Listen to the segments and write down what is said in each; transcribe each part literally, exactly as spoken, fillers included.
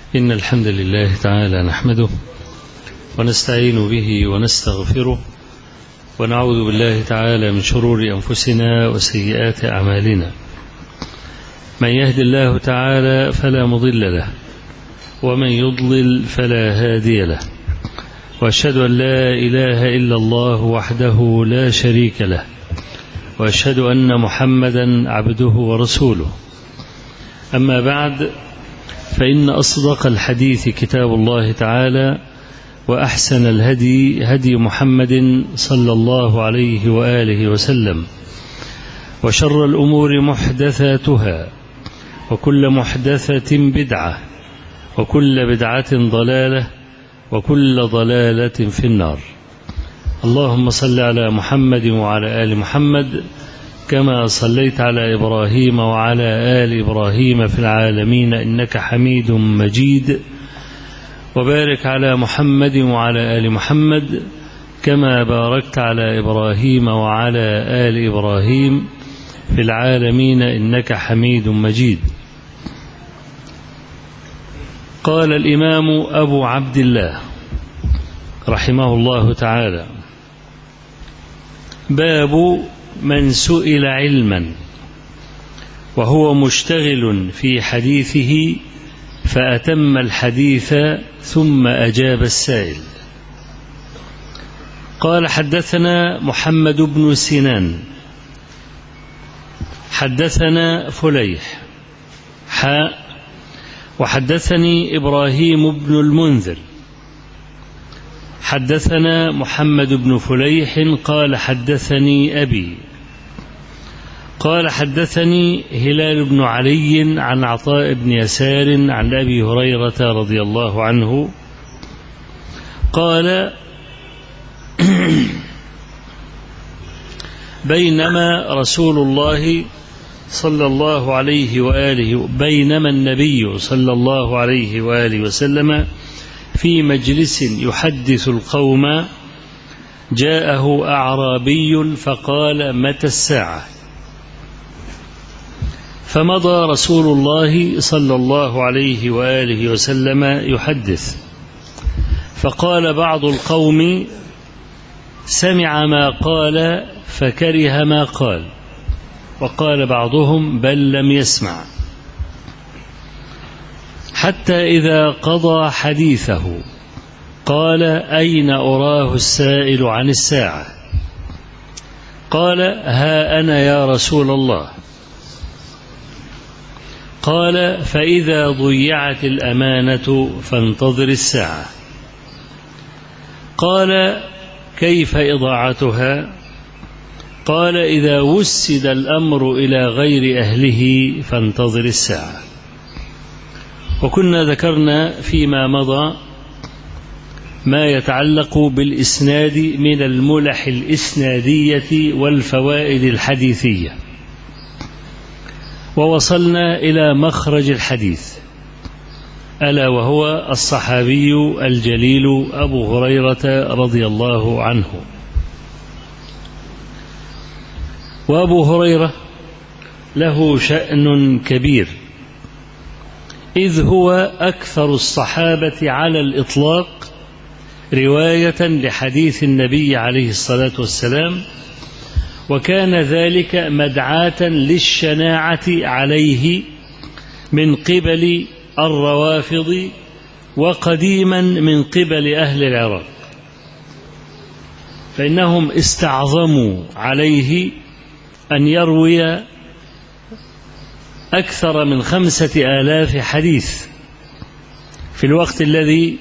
إن الحمد لله تعالى نحمده ونستعين به ونستغفره ونعوذ بالله تعالى من شرور أنفسنا وسيئات أعمالنا. من يهد الله تعالى فلا مضل له ومن يضلل فلا هادي له، وأشهد أن لا إله إلا الله وحده لا شريك له، وأشهد أن محمدا عبده ورسوله. أما بعد، فإن أصدق الحديث كتاب الله تعالى، وأحسن الهدي هدي محمد صلى الله عليه وآله وسلم، وشر الأمور محدثاتها، وكل محدثة بدعة، وكل بدعة ضلالة، وكل ضلالة في النار. اللهم صل على محمد وعلى آل محمد كما صليت على إبراهيم وعلى آل إبراهيم في العالمين إنك حميد مجيد، وبارك على محمد وعلى آل محمد كما باركت على إبراهيم وعلى آل إبراهيم في العالمين إنك حميد مجيد. قال الإمام أبو عبد الله رحمه الله تعالى: باب من سئل علما وهو مشتغل في حديثه فأتم الحديث ثم أجاب السائل. قال: حدثنا محمد بن سنان حدثنا فليح حاء وحدثني إبراهيم بن المنذر حدثنا محمد بن فليح قال: حدثني أبي قال: حدثني هلال بن علي عن عطاء بن يسار عن أبي هريرة رضي الله عنه قال: بينما رسول الله صلى الله عليه وآله بينما النبي صلى الله عليه وآله وسلم في مجلس يحدث القوم جاءه أعرابي فقال: متى الساعة؟ فمضى رسول الله صلى الله عليه وآله وسلم يحدث، فقال بعض القوم: سمع ما قال فكره ما قال، وقال بعضهم: بل لم يسمع، حتى إذا قضى حديثه قال: أين أراه السائل عن الساعة؟ قال: ها أنا يا رسول الله. قال: فإذا ضيعت الأمانة فانتظر الساعة. قال: كيف إضاعتها؟ قال: إذا وسد الأمر إلى غير أهله فانتظر الساعة. وكنا ذكرنا فيما مضى ما يتعلق بالإسناد من الملح الإسنادية والفوائد الحديثية، ووصلنا إلى مخرج الحديث، ألا وهو الصحابي الجليل أبو هريرة رضي الله عنه. وأبو هريرة له شأن كبير، إذ هو أكثر الصحابة على الإطلاق رواية لحديث النبي عليه الصلاة والسلام، وكان ذلك مدعاة للشناعة عليه من قبل الروافض، وقديما من قبل أهل العراق، فإنهم استعظموا عليه أن يروي أكثر من خمسة آلاف حديث في الوقت الذي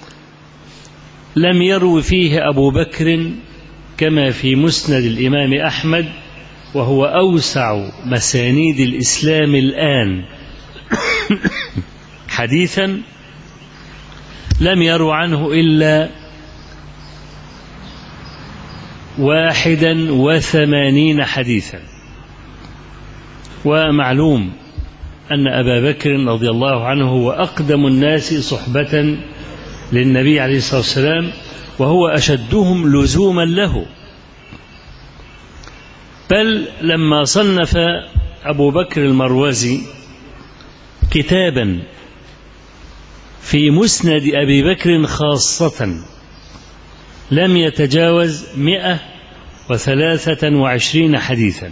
لم يروي فيه أبو بكر كما في مسند الإمام أحمد، وهو أوسع مسانيد الإسلام الآن حديثا، لم يرو عنه إلا واحدا وثمانين حديثا. ومعلوم أن أبا بكر رضي الله عنه هو أقدم الناس صحبة للنبي عليه الصلاة والسلام، وهو أشدهم لزوما له. بل لما صنف أبو بكر المروزي كتابا في مسند أبي بكر خاصة لم يتجاوز مئة وثلاثة وعشرين حديثا.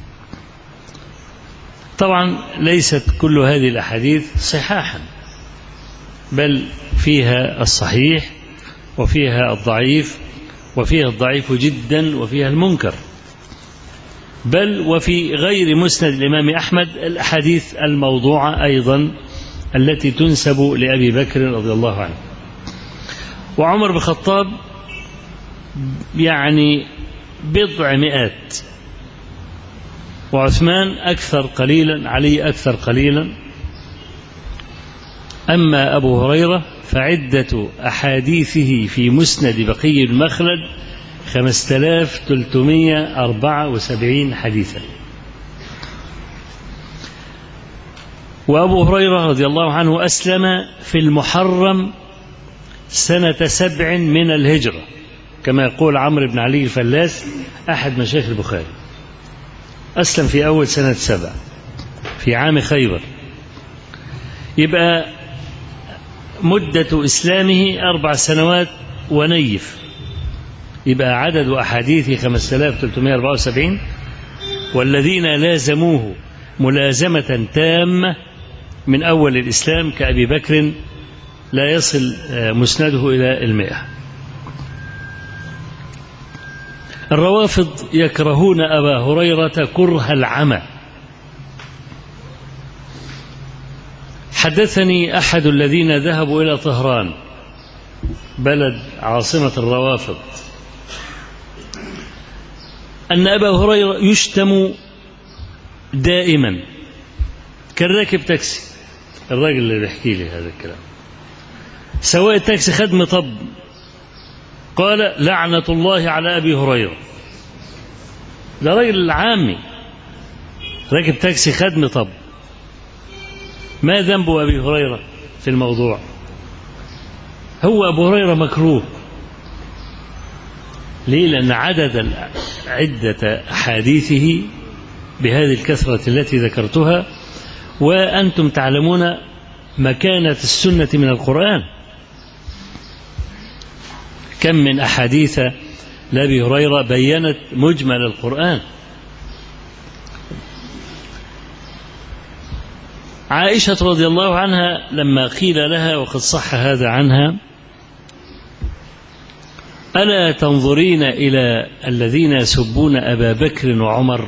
طبعا ليست كل هذه الأحاديث صحاحا، بل فيها الصحيح وفيها الضعيف وفيها الضعيف جدا وفيها المنكر، بل وفي غير مسند الإمام أحمد الأحاديث الموضوعة أيضا التي تنسب لأبي بكر رضي الله عنه. وعمر بن الخطاب يعني بضع مئات، وعثمان أكثر قليلا، علي أكثر قليلا. أما أبو هريرة فعدة أحاديثه في مسند بقي المخلد خمسة آلاف وثلاثمائة وأربعة وسبعين حديثا. وأبو هريرة رضي الله عنه أسلم في المحرم سنة سبع من الهجرة، كما يقول عمرو بن علي الفلاس أحد مشايخ البخاري، أسلم في أول سنة سبع في عام خيبر، يبقى مدة إسلامه أربع سنوات ونيف، يبقى عدد أحاديث خمسة آلاف وثلاثمائة وأربعة وسبعين. والذين لازموه ملازمة تامة من أول الإسلام كأبي بكر لا يصل مسنده إلى المئة. الروافض يكرهون أبا هريرة كره العمى. حدثني أحد الذين ذهبوا إلى طهران بلد عاصمة الروافض أن أبا هريرة يشتم دائما، كان راكب تاكسي، الراجل اللي بيحكي لي هذا الكلام، سواق التاكسي خد مطب قال لعنة الله على أبي هريرة. ده راجل عامي راكب تاكسي خد مطب، ما ذنب أبي هريرة في الموضوع؟ هو أبو هريرة مكروه. ليه؟ لأن عدد عدة أحاديثه بهذه الكثرة التي ذكرتها، وأنتم تعلمون مكانة السنة من القرآن. كم من أحاديث لأبي هريرة بيّنت مجمل القرآن. عائشة رضي الله عنها لما قيل لها وقد صح هذا عنها ألا تنظرين إلى الذين يسبون أبا بكر وعمر؟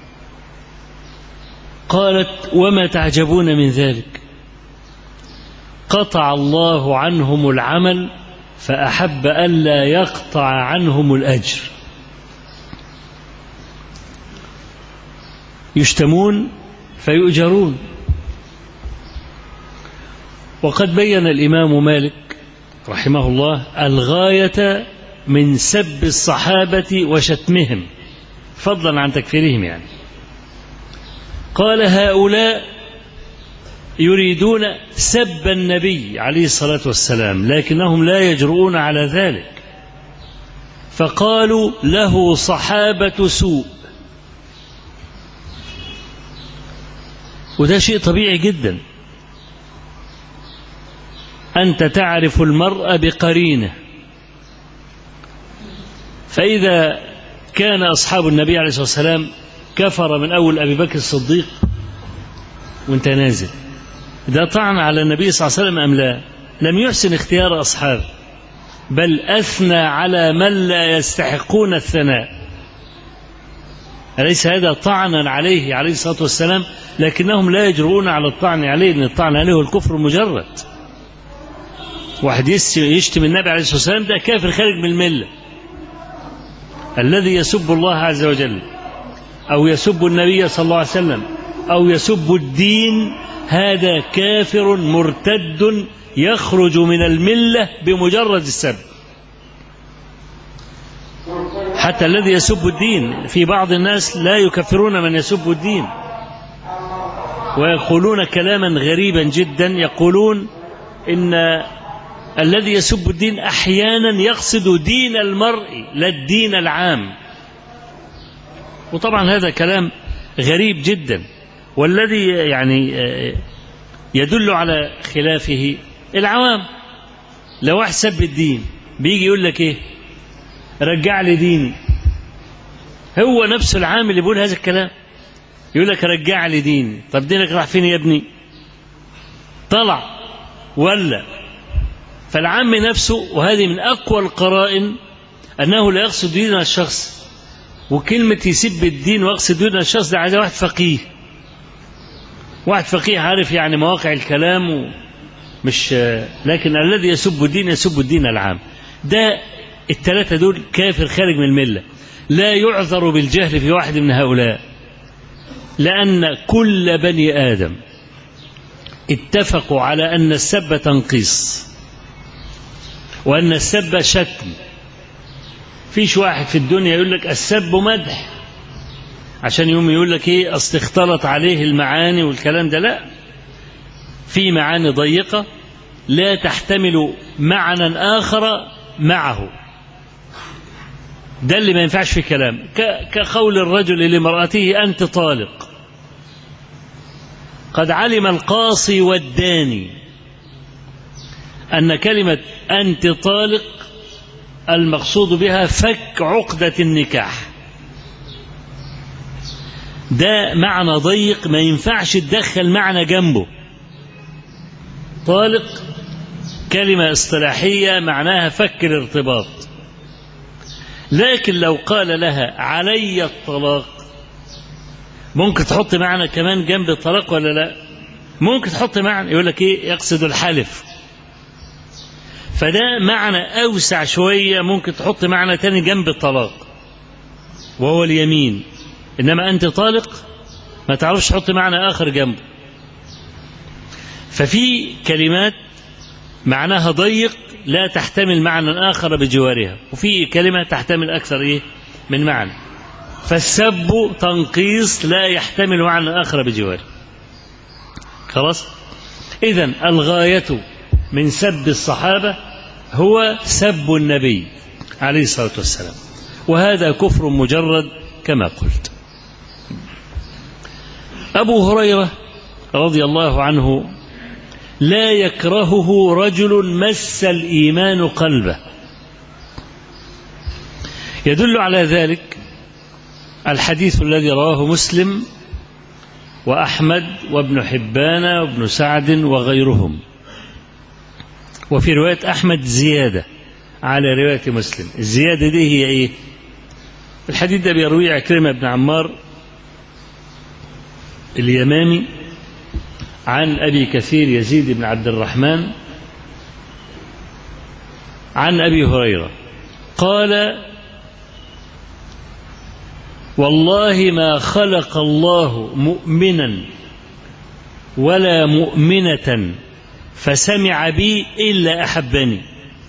قالت وما تعجبون من ذلك؟ قطع الله عنهم العمل فأحب ألا يقطع عنهم الأجر. يشتمون فيؤجرون. وقد بين الإمام مالك رحمه الله الغاية من سب الصحابة وشتمهم فضلا عن تكفيرهم، يعني قال هؤلاء يريدون سب النبي عليه الصلاة والسلام لكنهم لا يجرؤون على ذلك، فقالوا له صحابة سوء. وده شيء طبيعي جدا، أنت تعرف المرء بقرينه، فإذا كان أصحاب النبي عليه الصلاة والسلام كفر من أول أبي بكر الصديق وانت نازل، ده طعن على النبي صلى الله عليه وسلم أم لا؟ لم يحسن اختيار أصحابه، بل أثنى على من لا يستحقون الثناء. أليس هذا طعنا عليه عليه الصلاة والسلام؟ لكنهم لا يجرؤون على الطعن عليه، لأن الطعن عليه الكفر المجرد. واحد يشتم النبي عليه الصلاة والسلام ده كافر خارج من الملة. الذي يسب الله عز وجل أو يسب النبي صلى الله عليه وسلم أو يسب الدين هذا كافر مرتد يخرج من الملة بمجرد السب. حتى الذي يسب الدين، في بعض الناس لا يكفرون من يسب الدين، ويقولون كلاما غريبا جدا، يقولون إن الذي يسب الدين أحيانا يقصد دين المرء لا الدين العام. وطبعا هذا كلام غريب جدا، والذي يعني يدل على خلافه العوام. لو واحد سب الدين بيجي يقول لك ايه؟ رجع لي ديني. هو نفسه العام اللي بيقول هذا الكلام، يقول لك رجع لي ديني. طب دينك راح فين يا ابني؟ طلع ولا. فالعام نفسه، وهذه من أقوى القرائن أنه لا يقصد دين الشخص. وكلمة يسب الدين ويقصد دين الشخص ده عايز واحد فقيه، واحد فقيه عارف يعني مواقع الكلام، مش لكن الذي يسب الدين يسب الدين العام. ده الثلاثة دول كافر خارج من الملة، لا يعذر بالجهل في واحد من هؤلاء، لأن كل بني آدم اتفقوا على أن السب تنقيص وأن السب شتم. فيش واحد في الدنيا يقول لك السب مدح عشان يوم يقول لك ايه اصل اختلط عليه المعاني والكلام ده. لا، في معاني ضيقة لا تحتمل معنى آخر معه، ده اللي ما ينفعش في كلام. كقول الرجل لامرأته أنت طالق. قد علم القاصي والداني أن كلمة أنت طالق المقصود بها فك عقدة النكاح. ده معنى ضيق ما ينفعش تدخل معنى جنبه. طالق كلمة اصطلاحية معناها فك الارتباط، لكن لو قال لها علي الطلاق ممكن تحط معنى كمان جنب الطلاق ولا لا؟ ممكن تحط معنى يقول لك ايه يقصد الحلف، فده معنى أوسع شوية. ممكن تحط معنى تاني جنب الطلاق وهو اليمين، إنما أنت طالق ما تعرفش تحط معنى آخر جنبه. ففي كلمات معناها ضيق لا تحتمل معنى آخر بجوارها، وفي كلمة تحتمل أكثر إيه من معنى. فالسب تنقيص لا يحتمل معنى آخر بجواره. خلاص؟ إذن الغاية من سب الصحابة هو سب النبي عليه الصلاة والسلام، وهذا كفر مجرد كما قلت. أبو هريرة رضي الله عنه لا يكرهه رجل مس الإيمان قلبه. يدل على ذلك الحديث الذي رواه مسلم وأحمد وابن حبان وابن سعد وغيرهم، وفي رواية أحمد زيادة على رواية مسلم. الزيادة دي هي إيه؟ الحديث ده بيرويه عكرمة بن عمار اليمامي عن أبي كثير يزيد بن عبد الرحمن عن أبي هريرة قال والله ما خلق الله مؤمنا ولا مؤمنة فسمع بي إلا أحبني.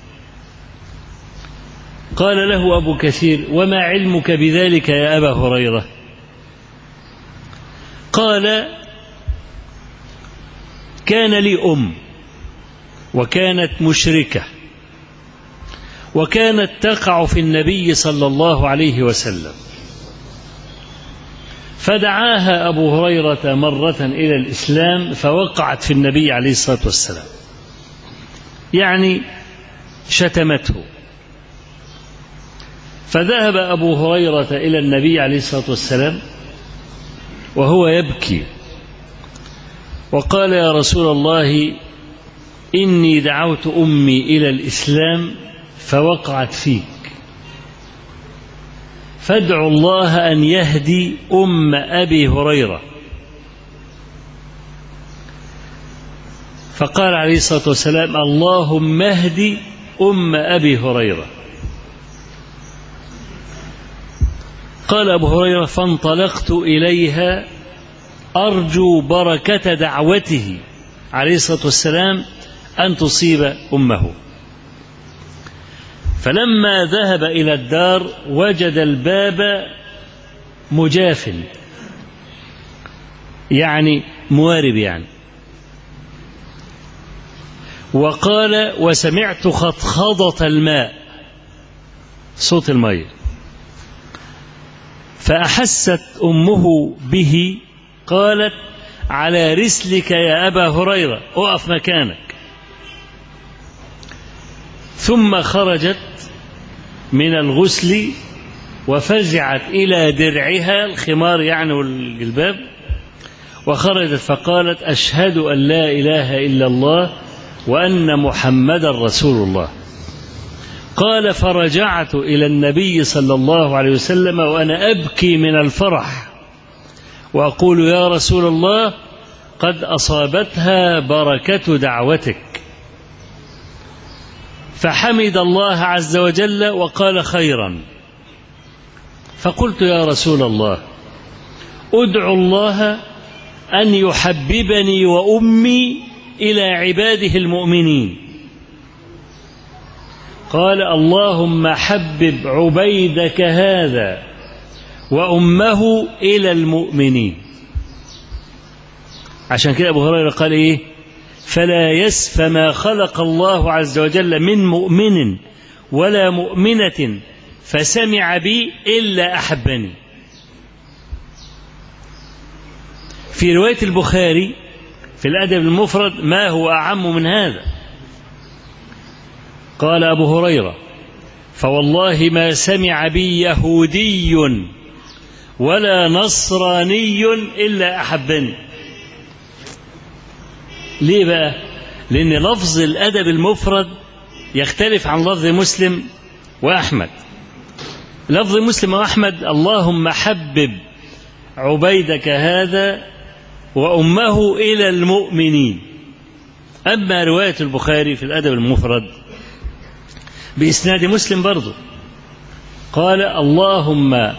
قال له أبو كثير وما علمك بذلك يا أبا هريرة؟ قال كان لي أم وكانت مشركة وكانت تقع في النبي صلى الله عليه وسلم، فدعاها أبو هريرة مرة إلى الإسلام فوقعت في النبي عليه الصلاة والسلام، يعني شتمته. فذهب أبو هريرة إلى النبي عليه الصلاة والسلام وهو يبكي وقال يا رسول الله إني دعوت أمي إلى الإسلام فوقعت فيك، فادعوا الله أن يهدي أم أبي هريرة. فقال عليه الصلاة والسلام اللهم اهدي أم أبي هريرة. قال أبو هريرة فانطلقت إليها أرجو بركة دعوته عليه الصلاة والسلام أن تصيب أمه. فلما ذهب إلى الدار وجد الباب مجاف، يعني موارب يعني، وقال وسمعت خضخضة الماء، صوت الماء، فأحست أمه به قالت على رسلك يا أبا هريرة، أقف مكانك. ثم خرجت من الغسل وفزعت إلى درعها، الخمار يعني والجلباب، وخرجت فقالت: أشهد أن لا إله إلا الله وأن محمدا رسول الله. قال: فرجعت إلى النبي صلى الله عليه وسلم وأنا أبكي من الفرح وأقول: يا رسول الله، قد أصابتها بركة دعوتك. فحمد الله عز وجل وقال: خيرا. فقلت: يا رسول الله، أدعو الله أن يحببني وأمي إلى عباده المؤمنين. قال: اللهم حبب عبيدك هذا وأمه إلى المؤمنين. عشان كده أبو هريرة قال إيه؟ فلا يسف ما خلق الله عز وجل من مؤمن ولا مؤمنة فسمع بي إلا أحبني. في رواية البخاري في الأدب المفرد ما هو أعم من هذا. قال أبو هريرة: فوالله ما سمع بي يهودي ولا نصراني إلا أحبني. ليه بقى؟ لأن لفظ الأدب المفرد يختلف عن لفظ مسلم وأحمد. لفظ مسلم وأحمد: اللهم حبب عبيدك هذا وأمه إلى المؤمنين. أما رواية البخاري في الأدب المفرد بإسناد مسلم برضه قال: اللهم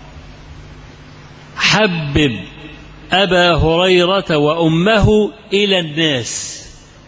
حبب أبا هريرة وأمه إلى الناس.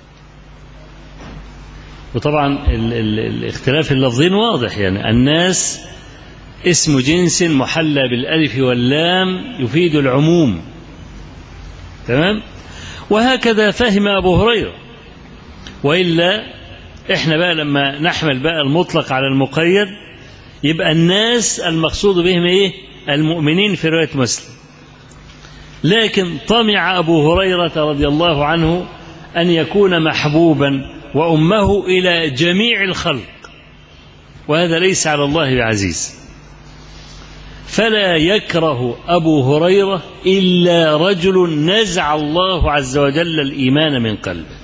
وطبعا ال ال الاختلاف اللفظين واضح، يعني الناس اسم جنس محلى بالألف واللام يفيد العموم، تمام؟ وهكذا فهم أبو هريرة. وإلا إحنا بقى لما نحمل بقى المطلق على المقيد يبقى الناس المقصود بهم إيه؟ المؤمنين في رواية مسلم. لكن طمع أبو هريرة رضي الله عنه أن يكون محبوبا وأمه إلى جميع الخلق، وهذا ليس على الله بعزيز. فلا يكره أبو هريرة إلا رجل نزع الله عز وجل الإيمان من قلبه.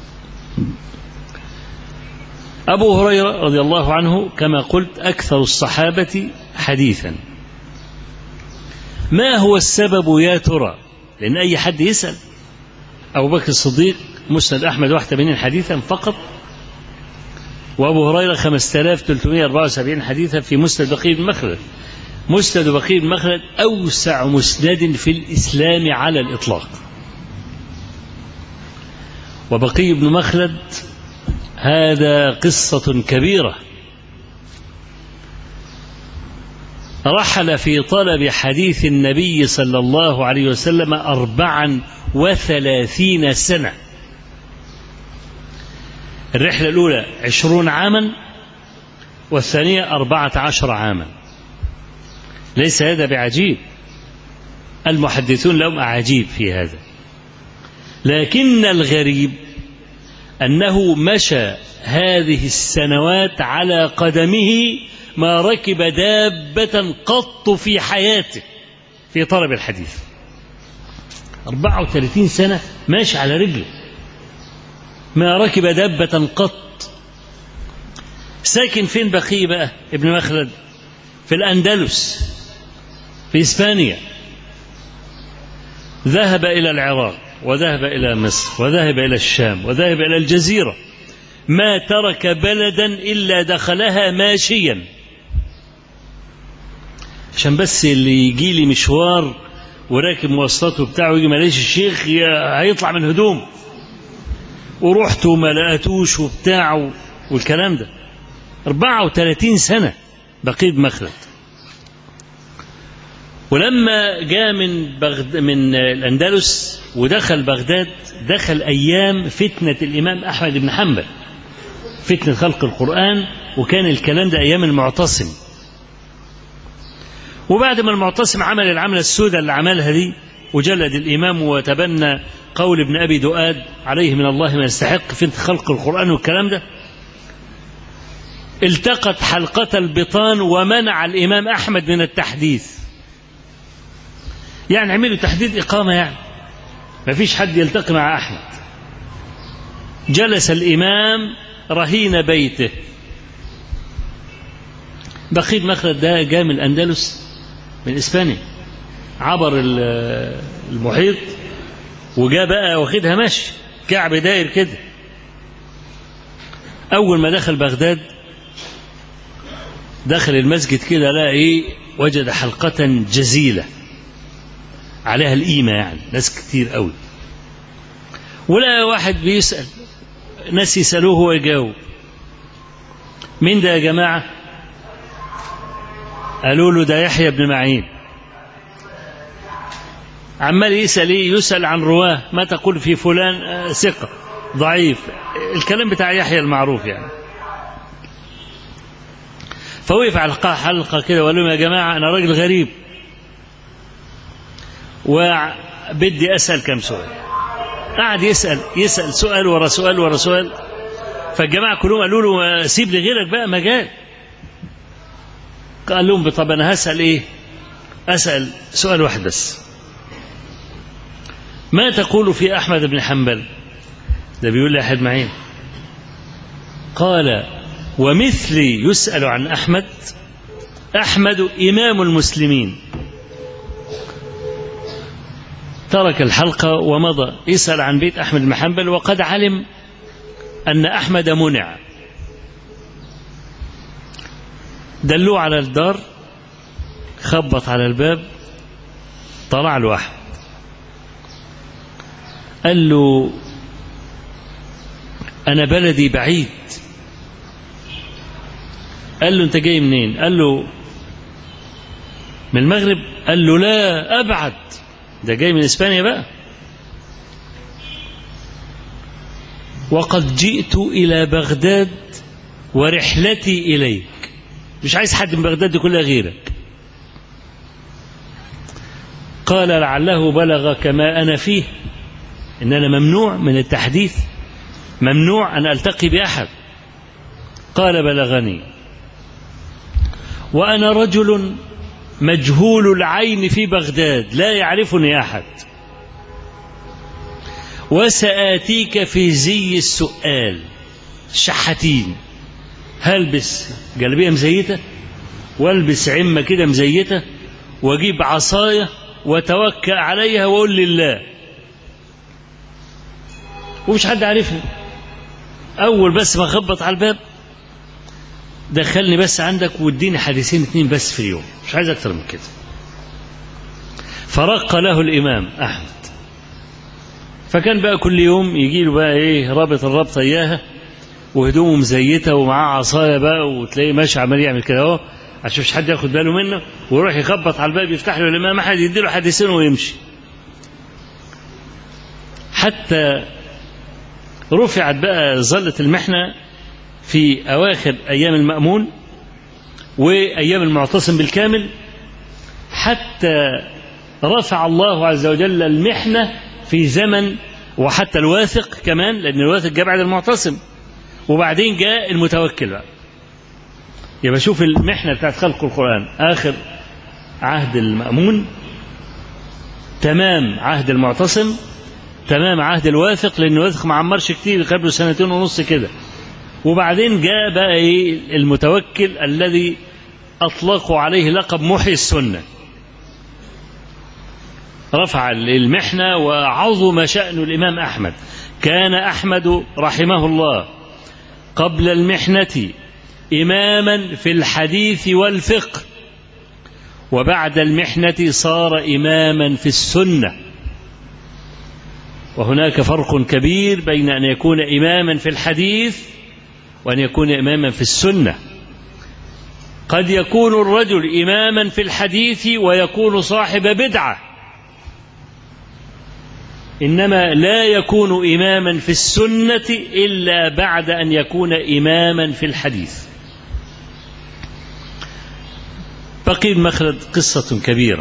أبو هريرة رضي الله عنه كما قلت أكثر الصحابة حديثا. ما هو السبب يا ترى؟ لأن أي حد يسأل. أبو بكر الصديق مسند أحمد واحد وثمانين حديثا فقط، وأبو هريرة خمسة آلاف وثلاثمائة وأربعة وسبعين حديثا في مسند بقي بن مخلد. مسند بقي بن مخلد أوسع مسند في الإسلام على الإطلاق. وبقي بن مخلد هذا قصة كبيرة. رحل في طلب حديث النبي صلى الله عليه وسلم أربعا وثلاثين سنة. الرحلة الأولى عشرون عاما والثانية أربعة عشر عاما. ليس هذا بعجيب، المحدثون لهم أعاجيب في هذا، لكن الغريب أنه مشى هذه السنوات على قدمه ما ركب دابة قط في حياته في طلب الحديث. أربعة وثلاثين سنة ماشي على رجله، ما ركب دابة قط. ساكن فين بقي بقى ابن مخلد؟ في الأندلس في إسبانيا. ذهب إلى العراق وذهب إلى مصر وذهب إلى الشام وذهب إلى الجزيرة، ما ترك بلدا إلا دخلها ماشيا، عشان بس اللي يجي لي مشوار وراكب مواصلاته بتاعه يجي ملاقيش الشيخ هيطلع من هدوم، ورحت وما لقيتوش وبتاعه والكلام ده. أربعة وثلاثين سنة بقي بن مخلد. ولما جاء من بغد من الأندلس ودخل بغداد، دخل أيام فتنة الإمام أحمد بن حنبل، فتنة خلق القرآن، وكان الكلام ده أيام المعتصم. وبعد ما المعتصم عمل العملة السوداء اللي عملها دي وجلد الإمام وتبنى قول ابن أبي دؤاد عليه من الله ما يستحق فتنة خلق القرآن والكلام ده، التقت حلقة البطان ومنع الإمام أحمد من التحديث. يعني عملوا تحديد إقامة، يعني ما فيش حد يلتقي مع أحمد. جلس الإمام رهين بيته. بقيت مخلد ده جاء من الأندلس، من إسبانيا، عبر المحيط وجاء بقى واخدها ماشي كعب داير كده. أول ما دخل بغداد دخل المسجد كده، لا إيه، وجد حلقة جزيلة عليها القيمة، يعني ناس كتير قوي. ولا واحد بيسأل، ناس يسألوه هو يجاوب. مين ده يا جماعة؟ قالوا له ده يحيى بن معين. عمال يسأل ايه؟ يسأل عن رواه، ما تقول في فلان؟ آه ثقة، ضعيف، الكلام بتاع يحيى المعروف يعني. فوقف على حلقة كده وقال لهم يا جماعة أنا راجل غريب وبدي أسأل كم سؤال. قعد يسأل يسأل سؤال ورا سؤال ورا سؤال. فالجماعة كلهم قالوا له سيب لغيرك بقى مجال. قال لهم طب أنا هسأل إيه؟ أسأل سؤال واحد بس. ما تقول في أحمد بن حنبل؟ ده بيقول لي أحد معين. قال ومثلي يسأل عن أحمد. أحمد إمام المسلمين. ترك الحلقة ومضى يسأل عن بيت أحمد بن حنبل، وقد علم أن أحمد منع. دلوه على الدار، خبط على الباب، طلع له أحمد قال له أنا بلدي بعيد. قال له أنت جاي منين؟ قال له من المغرب. قال له لا أبعد، ده جاي من إسبانيا بقى. وقد جئت إلى بغداد ورحلتي إليك. مش عايز حد من بغداد دي كلها غيرك. قال لعله بلغ كما أنا فيه، إن أنا ممنوع من التحديث، ممنوع أن ألتقي بأحد. قال بلغني، وأنا رجل مجهول العين في بغداد لا يعرفني أحد، وسآتيك في زي السؤال شحاتين، هلبس جلبية مزيتة والبس عمة كده مزيتة واجيب عصاية وتوكأ عليها وقول لله، ومش حد عارفني. أول بس ما خبط على الباب دخلني بس عندك واديني حديثين اتنين بس في اليوم، مش عايز أكتر من كده. فرق له الإمام أحمد. فكان بقى كل يوم يجي له بقى إيه، رابط الرابطة إياها وهدومه مزيتة ومعاه عصاية بقى، وتلاقيه ماشي عمال يعمل كده أهو عشان مش حد ياخد باله منه، ويروح يخبط على الباب يفتح له الإمام أحمد يدي له حديثين ويمشي. حتى رفعت بقى ظلة المحنة في أواخر أيام المأمون وأيام المعتصم بالكامل، حتى رفع الله عز وجل المحنة في زمن، وحتى الواثق كمان، لأن الواثق جاء بعد المعتصم، وبعدين جاء المتوكل بقى. يبقى شوف المحنة بتاعت خلق القرآن، آخر عهد المأمون، تمام عهد المعتصم، تمام عهد الواثق، لأن الواثق ما عمرش كتير، قبله سنتين ونص كده. وبعدين جاء بقى إيه المتوكل الذي أطلقوا عليه لقب محيي السنة. رفع المحنة وعظم شأن الإمام أحمد. كان أحمد رحمه الله قبل المحنة إماما في الحديث والفقه، وبعد المحنة صار إماما في السنة. وهناك فرق كبير بين أن يكون إماما في الحديث وأن يكون إماما في السنة. قد يكون الرجل إماما في الحديث ويكون صاحب بدعة، إنما لا يكون إماما في السنة إلا بعد أن يكون إماما في الحديث. بقي بن مخلد قصة كبيرة.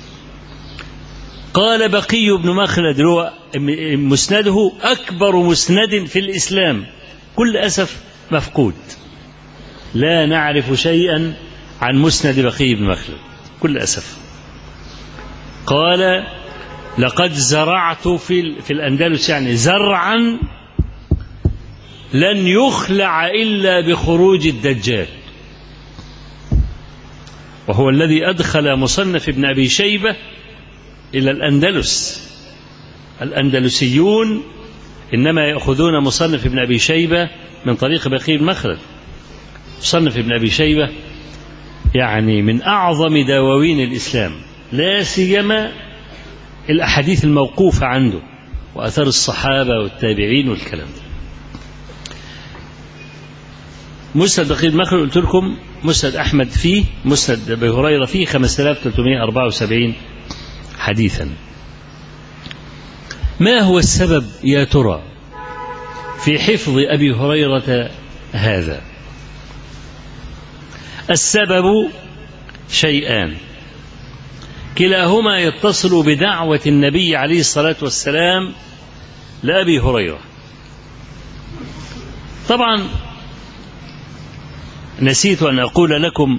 قال بقي بن مخلد هو مسنده أكبر مسند في الإسلام، كل أسف مفقود. لا نعرف شيئا عن مسند بقي بن مخلد كل أسف. قال لقد زرعت في, في الأندلس يعني زرعا لن يخلع إلا بخروج الدجال، وهو الذي أدخل مصنف ابن أبي شيبة إلى الأندلس. الأندلسيون إنما يأخذون مصنف ابن أبي شيبة من طريق بقي بن مخلد. مصنف ابن أبي شيبة يعني من أعظم دواوين الإسلام، لا سيما الأحاديث الموقوفة عنده وأثر الصحابة والتابعين والكلام ده. مسند بقي بن مخلد قلت لكم مسند أحمد فيه، مسند أبي هريرة فيه خمسة آلاف وثلاثمائة وأربعة وسبعين حديثا. ما هو السبب يا ترى في حفظ أبي هريرة هذا؟ السبب شيئان كلاهما يتصل بدعوة النبي عليه الصلاة والسلام لأبي هريرة. طبعا نسيت أن أقول لكم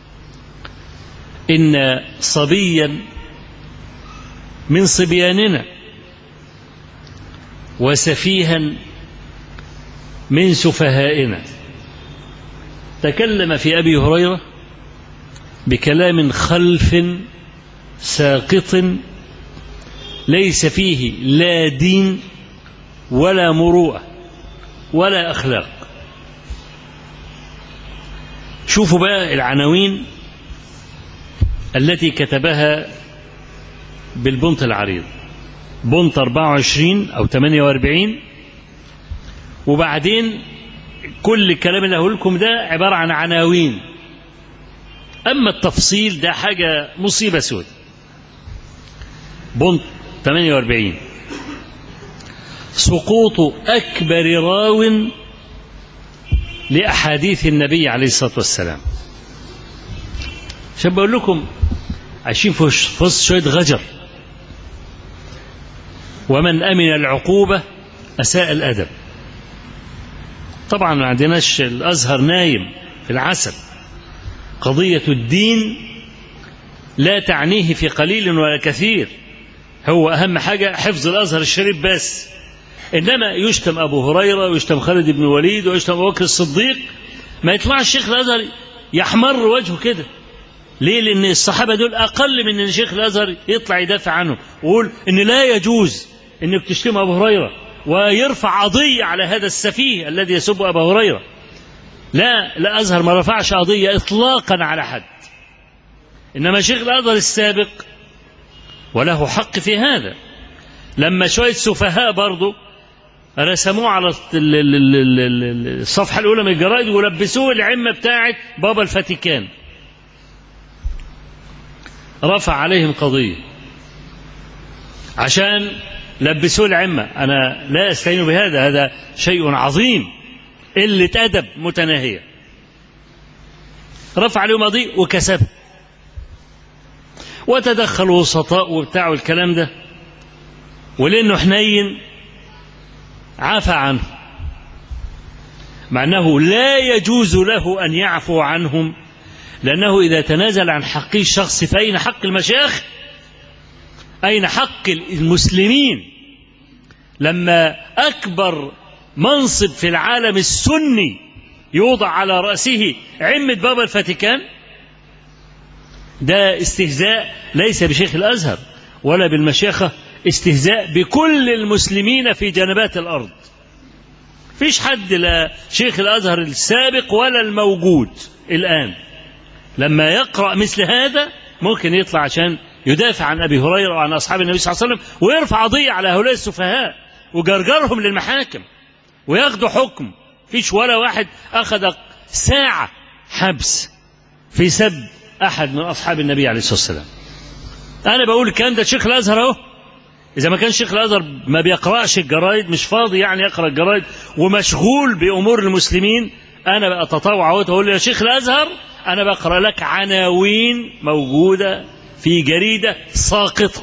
إن صبيا من صبياننا وسفيها من سفهائنا تكلم في أبي هريرة بكلام خلف ساقط ليس فيه لا دين ولا مروءة ولا أخلاق. شوفوا بقى العناوين التي كتبها بالبنط العريض، بنط أربعة وعشرين أو ثمانية وأربعين، وبعدين كل الكلام اللي هقول لكم ده عبارة عن عناوين، أما التفصيل ده حاجة مصيبة سود. بنط ثمانية وأربعين: سقوط أكبر راو لأحاديث النبي عليه الصلاة والسلام. عشان بقول لكم عايشين في وسط شوية غجر، ومن أمن العقوبة أساء الأدب. طبعا ما عندناش الأزهر نايم في العسل، قضية الدين لا تعنيه في قليل ولا كثير، هو أهم حاجة حفظ الأزهر الشريف بس. إنما يشتم أبو هريرة ويشتم خالد بن الوليد ويشتم أبو بكر الصديق، ما يطلع الشيخ الأزهر يحمر وجهه كده. ليه؟ لأن الصحابة دول أقل من أن الشيخ الأزهر يطلع يدافع عنه ويقول إن لا يجوز إنك تشتم أبو هريرة ويرفع قضية على هذا السفيه الذي يسب أبا هريرة. لا، الأزهر ما رفعش قضية إطلاقا على حد، إنما شيخ الأزهر السابق وله حق في هذا. لما شوية سفهاء برضو رسموه على الصفحة الأولى من الجرائد ولبسوه العمة بتاعت بابا الفاتيكان، رفع عليهم قضية عشان لبسوه العمة. أنا لا أستعين بهذا، هذا شيء عظيم، قلة أدب متناهية. رفع عليهم قضية وكسب، وتدخل وسطاء وبتاع الكلام ده، ولأنه حنين عفى عنه، مع أنه لا يجوز له أن يعفو عنهم، لأنه إذا تنازل عن حق الشخص فأين حق المشايخ؟ أين حق المسلمين؟ لما أكبر منصب في العالم السني يوضع على رأسه عمة بابا الفاتيكان، ده استهزاء ليس بشيخ الأزهر ولا بالمشيخة، استهزاء بكل المسلمين في جنبات الأرض. فيش حد، لا شيخ الأزهر السابق ولا الموجود الآن، لما يقرأ مثل هذا ممكن يطلع عشان يدافع عن أبي هريرة وعن أصحاب النبي صلى الله عليه وسلم ويرفع قضية على هؤلاء السفهاء وجرجرهم للمحاكم وياخدوا حكم. فيش ولا واحد أخذ ساعة حبس في سب أحد من أصحاب النبي عليه الصلاة والسلام. أنا بقول الكلام ده شيخ الأزهر أهو. إذا ما كان شيخ الأزهر ما بيقرأش الجرايد، مش فاضي يعني يقرأ الجرايد ومشغول بأمور المسلمين، أنا بقى أتطوع وأقول يا شيخ الأزهر أنا بقرأ لك عناوين موجودة في جريدة ساقطة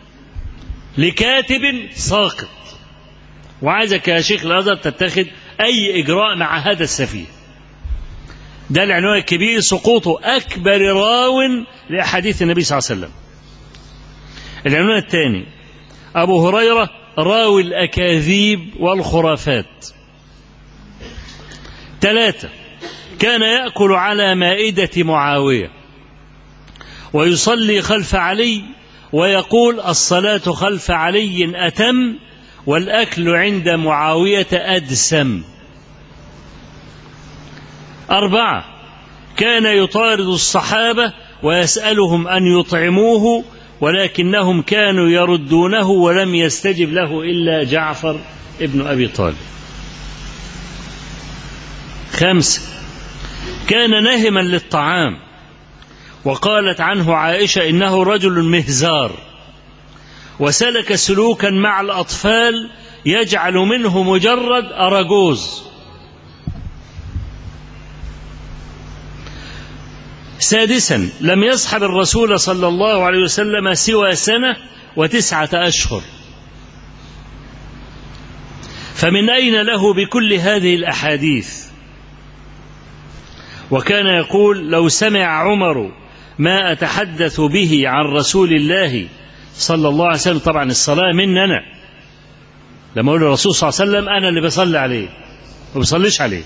لكاتب ساقط، وعايزك يا شيخ الأزهر تتخذ أي إجراء مع هذا السفيه. ده العنوان الكبير، سقوطه أكبر راو لأحاديث النبي صلى الله عليه وسلم. العنوان الثاني أبو هريرة راوي الأكاذيب والخرافات. ثلاثة كان يأكل على مائدة معاوية ويصلي خلف علي ويقول الصلاة خلف علي أتم والأكل عند معاوية أدسم. أربعة كان يطارد الصحابة ويسألهم أن يطعموه ولكنهم كانوا يردونه ولم يستجب له إلا جعفر ابن أبي طالب. خمسة كان نهما للطعام، وقالت عنه عائشة إنه رجل مهزار، وسلك سلوكا مع الأطفال يجعل منه مجرد أراجوز. سادسا لم يصحب الرسول صلى الله عليه وسلم سوى سنة وتسعة أشهر، فمن أين له بكل هذه الأحاديث؟ وكان يقول لو سمع عمر ما أتحدث به عن رسول الله صلى الله عليه وسلم، طبعا الصلاة مني أنا، لما أقول الرسول صلى الله عليه وسلم أنا اللي بصلي عليه ما بصليش عليه.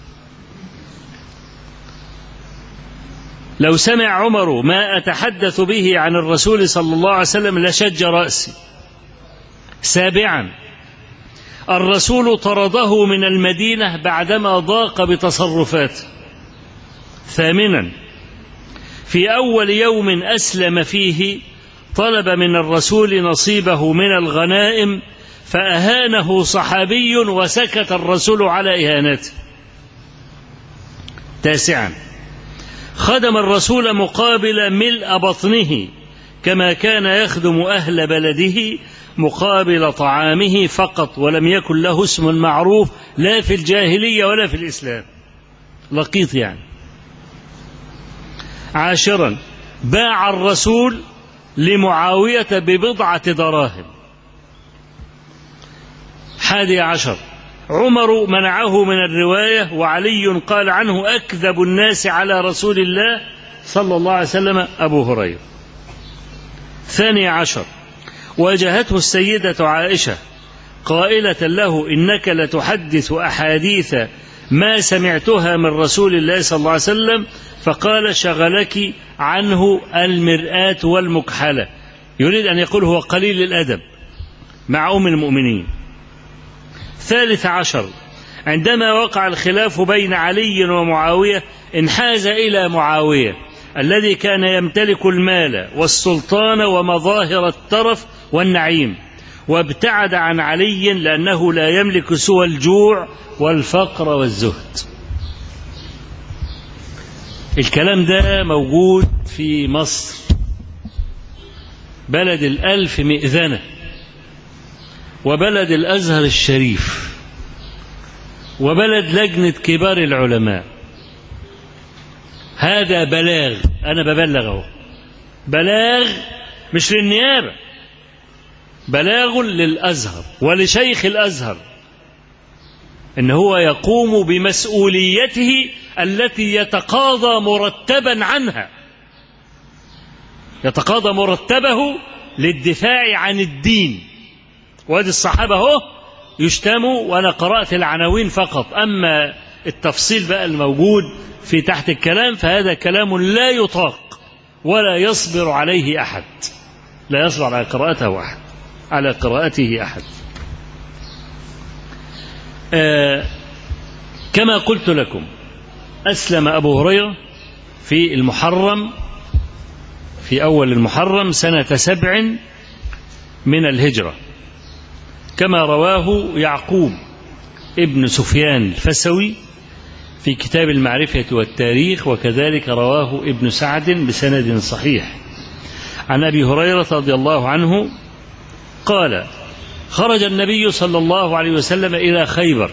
لو سمع عمر ما أتحدث به عن الرسول صلى الله عليه وسلم لشج رأسي. سابعا الرسول طرده من المدينة بعدما ضاق بتصرفاته. ثامنا في أول يوم أسلم فيه طلب من الرسول نصيبه من الغنائم فأهانه صحابي وسكت الرسول على إهانته. تاسعا خدم الرسول مقابل ملء بطنه كما كان يخدم أهل بلده مقابل طعامه فقط، ولم يكن له اسم معروف لا في الجاهلية ولا في الإسلام، لقيط يعني. عاشرا باع الرسول لمعاوية ببضعة دراهم. حادي عشر عمر منعه من الرواية، وعلي قال عنه أكذب الناس على رسول الله صلى الله عليه وسلم أبو هريرة. ثاني عشر واجهته السيدة عائشة قائلة له إنك لتحدث أحاديث ما سمعتها من رسول الله صلى الله عليه وسلم، فقال شغلك عنه المرآة والمكحلة، يريد أن يقول هو قليل الأدب مع أم المؤمنين. ثالث عشر عندما وقع الخلاف بين علي ومعاوية انحاز إلى معاوية الذي كان يمتلك المال والسلطان ومظاهر الترف والنعيم، وابتعد عن علي لأنه لا يملك سوى الجوع والفقر والزهد. الكلام ده موجود في مصر، بلد الألف مئذنة وبلد الأزهر الشريف وبلد لجنة كبار العلماء. هذا بلاغ، أنا ببلغه بلاغ مش للنيابة، بلاغ للأزهر ولشيخ الأزهر إن هو يقوم بمسؤوليته التي يتقاضى مرتبا عنها، يتقاضى مرتبه للدفاع عن الدين. وادي الصحابة هو يشتموا، وأنا قرأت العناوين فقط، أما التفصيل بقى الموجود في تحت الكلام فهذا كلام لا يطاق ولا يصبر عليه أحد، لا يصبر على قراءته أحد على قراءته أحد. آه كما قلت لكم أسلم أبو هريرة في المحرم، في أول المحرم سنة سبع من الهجرة، كما رواه يعقوب ابن سفيان الفسوي في كتاب المعرفة والتاريخ، وكذلك رواه ابن سعد بسند صحيح عن أبي هريرة رضي الله عنه قال خرج النبي صلى الله عليه وسلم إلى خيبر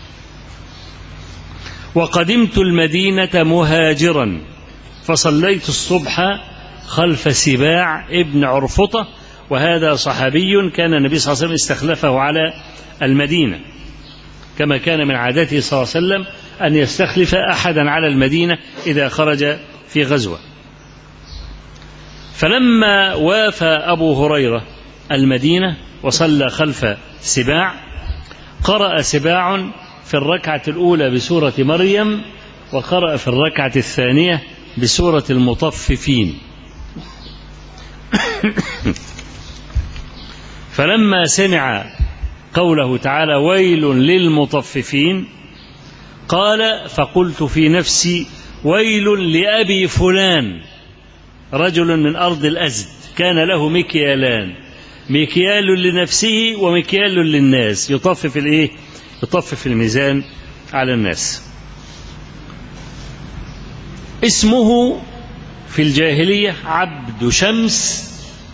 وقدمت المدينة مهاجرا فصليت الصبح خلف سباع ابن عرفطة، وهذا صحابي كان النبي صلى الله عليه وسلم استخلفه على المدينة. كما كان من عادته صلى الله عليه وسلم أن يستخلف أحدا على المدينة إذا خرج في غزوة. فلما وافى أبو هريرة المدينة وصلى خلف سباع، قرأ سباع في الركعة الأولى بسورة مريم، وقرأ في الركعة الثانية بسورة المطففين. فلما سمع قوله تعالى ويل للمطففين قال فقلت في نفسي ويل لأبي فلان، رجل من أرض الأزد كان له مكيالان، مكيال لنفسه ومكيال للناس، يطفف الإيه؟ يطفف الميزان على الناس. اسمه في الجاهلية عبد شمس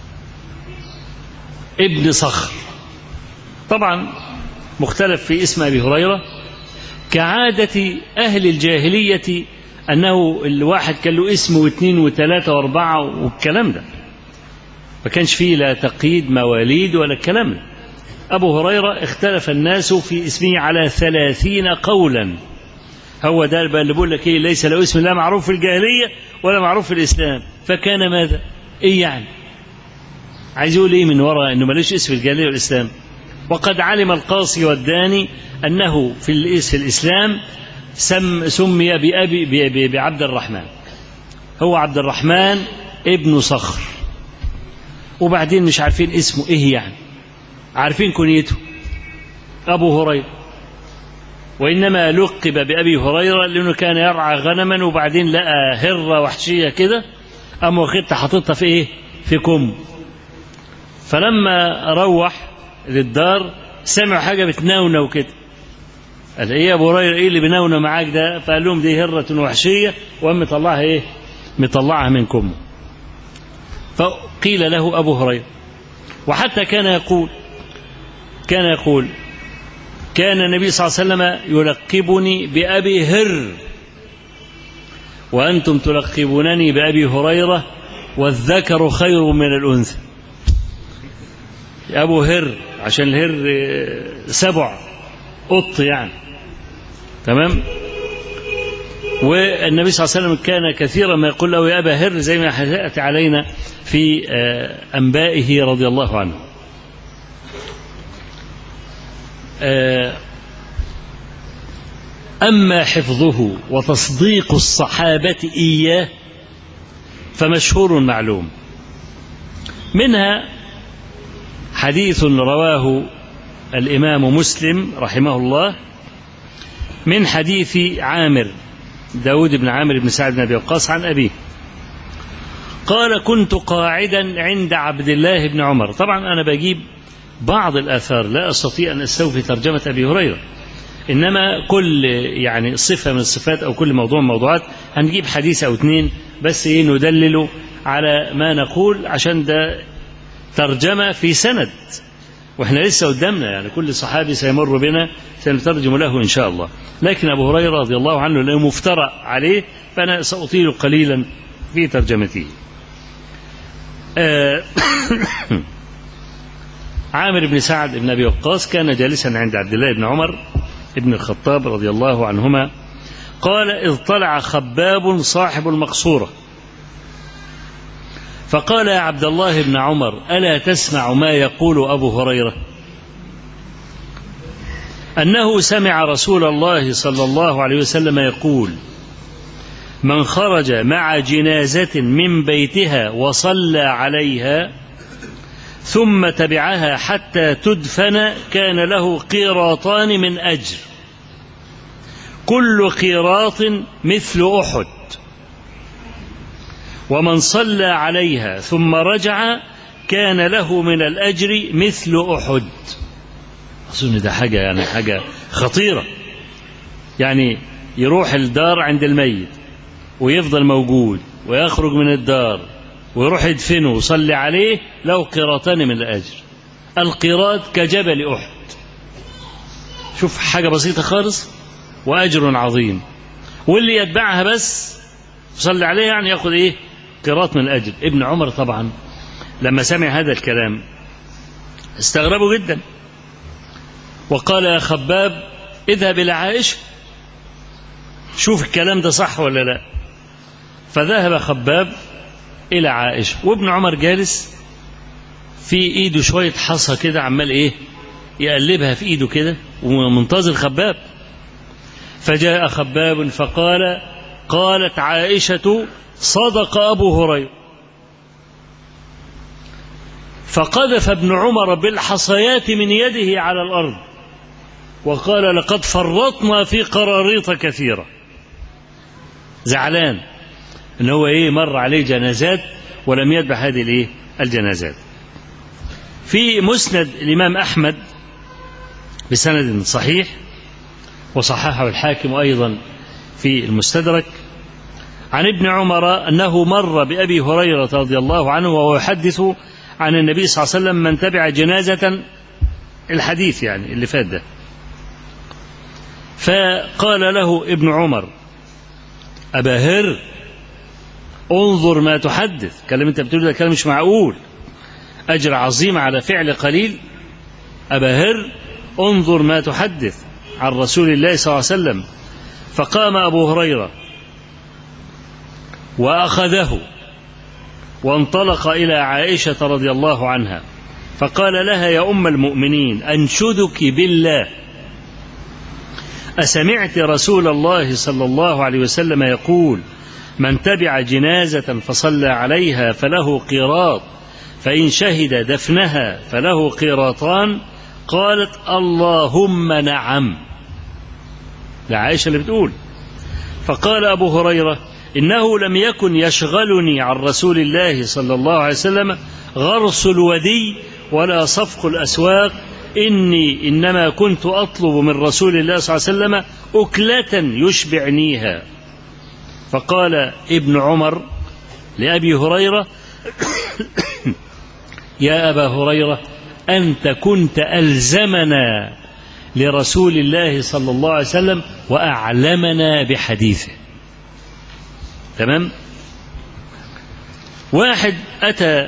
ابن صخر. طبعا مختلف في اسم أبي هريرة، كعادة أهل الجاهلية أنه الواحد كان له اسم واثنين وثلاثة واربعة والكلام ده، ما كانش فيه لا تقييد مواليد ولا الكلام ده. أبو هريرة اختلف الناس في اسمه على ثلاثين قولا. هو ده اللي بقول لك إيه، ليس له اسم لا معروف في الجاهلية ولا معروف في الإسلام، فكان ماذا؟ إيه يعني؟ عايز يقول إيه من وراء إنه ملوش اسم في الجاهلية والإسلام؟ وقد علم القاصي والداني أنه في الإسلام سم سمي بأبي بعبد الرحمن، هو عبد الرحمن ابن صخر، وبعدين مش عارفين اسمه إيه يعني، عارفين كنيته أبو هريرة، وإنما لقب بأبي هريرة لأنه كان يرعى غنما وبعدين لقى هرة وحشية كده، قام واخدها حاططها في إيه؟ في كم. فلما روح للدار سمعوا حاجة بتناونة وكده، قال إيه يا أبو هريرة إيه اللي بناونة معاك ده؟ فقال لهم دي هرة وحشية وقام مطلعها إيه؟ مطلعها من كمه. فقيل له أبو هريرة، وحتى كان يقول كان يقول كان النبي صلى الله عليه وسلم يلقبني بأبي هر وأنتم تلقبونني بأبي هريرة والذكر خير من الأنثى. أبو هر عشان الهر سبع قط يعني، تمام. والنبي صلى الله عليه وسلم كان كثيرا ما يقول له يا أبا هر، زي ما حكى علينا في أنبائه رضي الله عنه. أما حفظه وتصديق الصحابة إياه فمشهور معلوم. منها حديث رواه الإمام مسلم رحمه الله من حديث عامر داود بن عامر بن سعد بن أبي وقاص عن أبيه قال كنت قاعدا عند عبد الله بن عمر. طبعا أنا بجيب بعض الآثار، لا أستطيع أن أستوفي ترجمة أبي هريرة، إنما كل يعني صفة من الصفات أو كل موضوع من الموضوعات هنجيب حديث أو اثنين بس إيه ندلله على ما نقول، عشان ده ترجمة في سند وإحنا لسه قدامنا، يعني كل صحابي سيمر بنا سنترجم له إن شاء الله. لكن أبو هريرة رضي الله عنه لأنه مفترى عليه فأنا سأطيل قليلا في ترجمته. آه عامر بن سعد بن أبي وقاص كان جالسا عند عبد الله بن عمر ابن الخطاب رضي الله عنهما، قال إذ طلع خباب صاحب المقصورة فقال يا عبد الله بن عمر ألا تسمع ما يقول أبو هريرة؟ أنه سمع رسول الله صلى الله عليه وسلم يقول من خرج مع جنازة من بيتها وصلى عليها ثم تبعها حتى تدفن كان له قيراطان من أجر، كل قيراط مثل أحد، ومن صلى عليها ثم رجع كان له من الأجر مثل أحد. أظن ده حاجة يعني حاجة خطيرة، يعني يروح الدار عند الميت ويفضل موجود ويخرج من الدار ويروح يدفنه ويصلي عليه له قيراطان من الأجر. القيراط كجبل أحد، شوف حاجة بسيطة خالص وأجر عظيم، واللي يتبعها بس يصلي عليه يعني يأخذ إيه؟ قيراط من الأجر. ابن عمر طبعا لما سمع هذا الكلام استغربوا جدا وقال يا خباب اذهب إلى عائشة شوف الكلام ده صح ولا لا. فذهب خباب إلى عائشة، وابن عمر جالس في إيده شوية حصى كده عمال إيه يقلبها في إيده كده ومنتظر خباب. فجاء خباب فقال: قالت عائشة: صدق أبو هريرة. فقذف ابن عمر بالحصيات من يده على الأرض وقال: لقد فرطنا في قراريط كثيرة. زعلان إن هو إيه مر عليه جنازات ولم يذبح هذه الإيه الجنازات. في مسند الإمام أحمد بسند صحيح وصححه الحاكم أيضا في المستدرك عن ابن عمر أنه مر بأبي هريرة رضي الله عنه وهو يحدث عن النبي صلى الله عليه وسلم من تبع جنازة، الحديث يعني اللي فات ده. فقال له ابن عمر: أبا هر انظر ما تحدث، كلام انت بتقول ده كلام مش معقول، أجر عظيم على فعل قليل. أبا هر انظر ما تحدث عن رسول الله صلى الله عليه وسلم. فقام أبو هريرة وأخذه وانطلق إلى عائشة رضي الله عنها فقال لها: يا أم المؤمنين أنشدك بالله، أسمعت رسول الله صلى الله عليه وسلم يقول: من تبع جنازة فصلى عليها فله قيراط، فإن شهد دفنها فله قيراطان. قالت: اللهم نعم. لعائشة اللي بتقول. فقال أبو هريرة: إنه لم يكن يشغلني عن رسول الله صلى الله عليه وسلم غرس الودي ولا صفق الأسواق، إني إنما كنت أطلب من رسول الله صلى الله عليه وسلم أكلة يشبعنيها. فقال ابن عمر لأبي هريرة: يا أبا هريرة أنت كنت ألزمنا لرسول الله صلى الله عليه وسلم وأعلمنا بحديثه. تمام. واحد أتى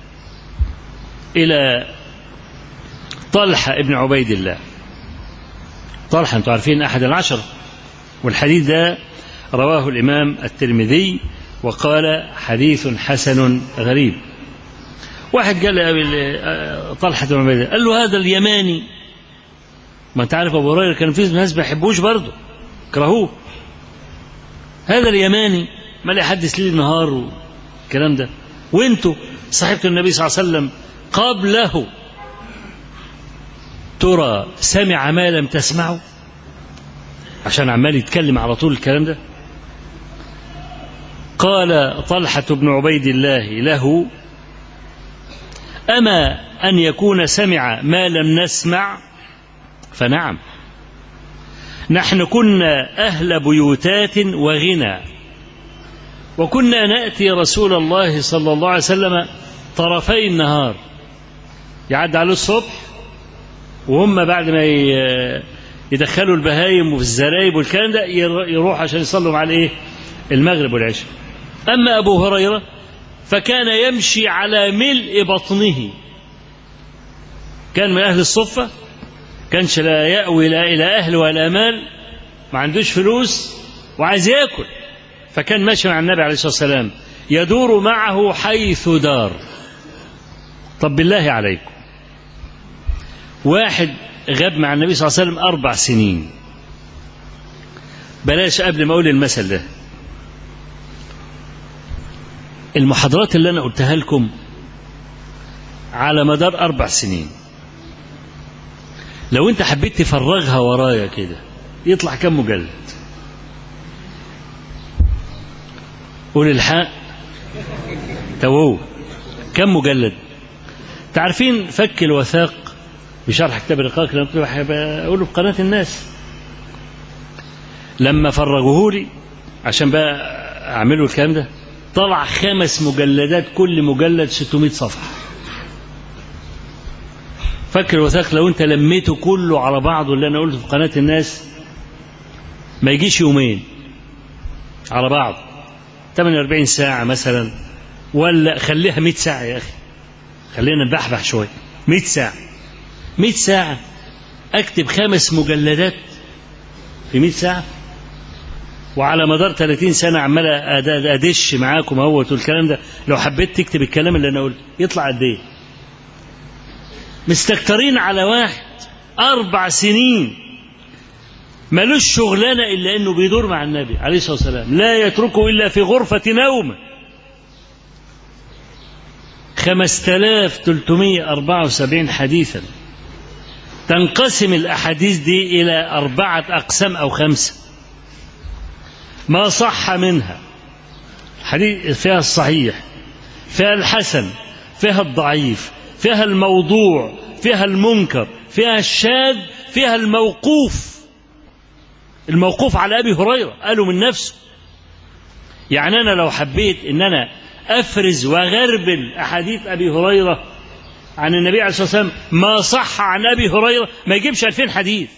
إلى طلحة ابن عبيد الله. طلحة أنتم عارفين أحد العشر، والحديث ده رواه الإمام الترمذي وقال حديث حسن غريب. واحد قال طلحة بن عبيد الله، قال له: هذا اليماني. ما أنت عارف أبو هريرة كان في ناس ما يحبوش برضه، كرهوه. هذا اليماني ما لا يحدث ليل نهار والكلام ده، وانتوا صحيبة النبي صلى الله عليه وسلم قبله ترى سمع ما لم تسمعوا، عشان عمال يتكلم على طول الكلام ده. قال طلحة بن عبيد الله له: أما أن يكون سمع ما لم نسمع؟ فنعم، نحن كنا أهل بيوتات وغنى، وكنا نأتي رسول الله صلى الله عليه وسلم طرفي النهار، يعد عليه الصبح وهم بعد ما يدخلوا البهايم والزرايب والكلام ده يروح عشان يصلوا على الايه المغرب والعشاء. أما أبو هريرة فكان يمشي على ملء بطنه، كان من أهل الصفة، كانش لا يأوي لا إلى أهل ولا مال، ما عندوش فلوس وعايز يأكل، فكان ماشي مع النبي عليه الصلاة والسلام يدور معه حيث دار. طب بالله عليكم، واحد غاب مع النبي صلى الله عليه وسلم أربع سنين، بلاش قبل ما أقول المثل ده، المحاضرات اللي أنا قلتها لكم على مدار أربع سنين لو أنت حبيت تفرغها ورايا كده يطلع كم مجلد؟ قول الحق، توه كم مجلد؟ تعرفين فك الوثاق بشرح كتاب الرقاق اللي كنت بقوله في قناة الناس، لما فرغوه لي عشان بقى أعمله الكلام ده طلع خمس مجلدات، كل مجلد ستمائة صفحة. فك الوثاق لو أنت لميته كله على بعضه اللي أنا قلته في قناة الناس ما يجيش يومين على بعض، ثمانية وأربعين ساعة مثلا، ولا خليها مئة ساعة يا أخي، خلينا نبحبح شوية. مئة ساعة، مئة ساعة أكتب خمس مجلدات في مئة ساعة؟ وعلى مدار ثلاثين سنة عمال أدش معاكم اهوت والكلام ده، لو حبيت تكتب الكلام اللي أنا قلت يطلع قد إيه؟ مستكترين على واحد أربع سنين ملوش شغلانة إلا إنه بيدور مع النبي عليه الصلاة والسلام، لا يتركه إلا في غرفة نومه. خمسة آلاف وثلاثمائة وأربعة وسبعين حديثا، تنقسم الأحاديث دي إلى أربعة أقسام أو خمسة. ما صح منها حديث فيها الصحيح، فيها الحسن، فيها الضعيف، فيها الموضوع، فيها المنكر، فيها الشاذ، فيها الموقوف. الموقوف على أبي هريرة قالوا من نفسه. يعني أنا لو حبيت إن أنا أفرز وغربل أحاديث أبي هريرة عن النبي عليه الصلاة والسلام ما صح عن أبي هريرة ما يجيبش ألفين حديث.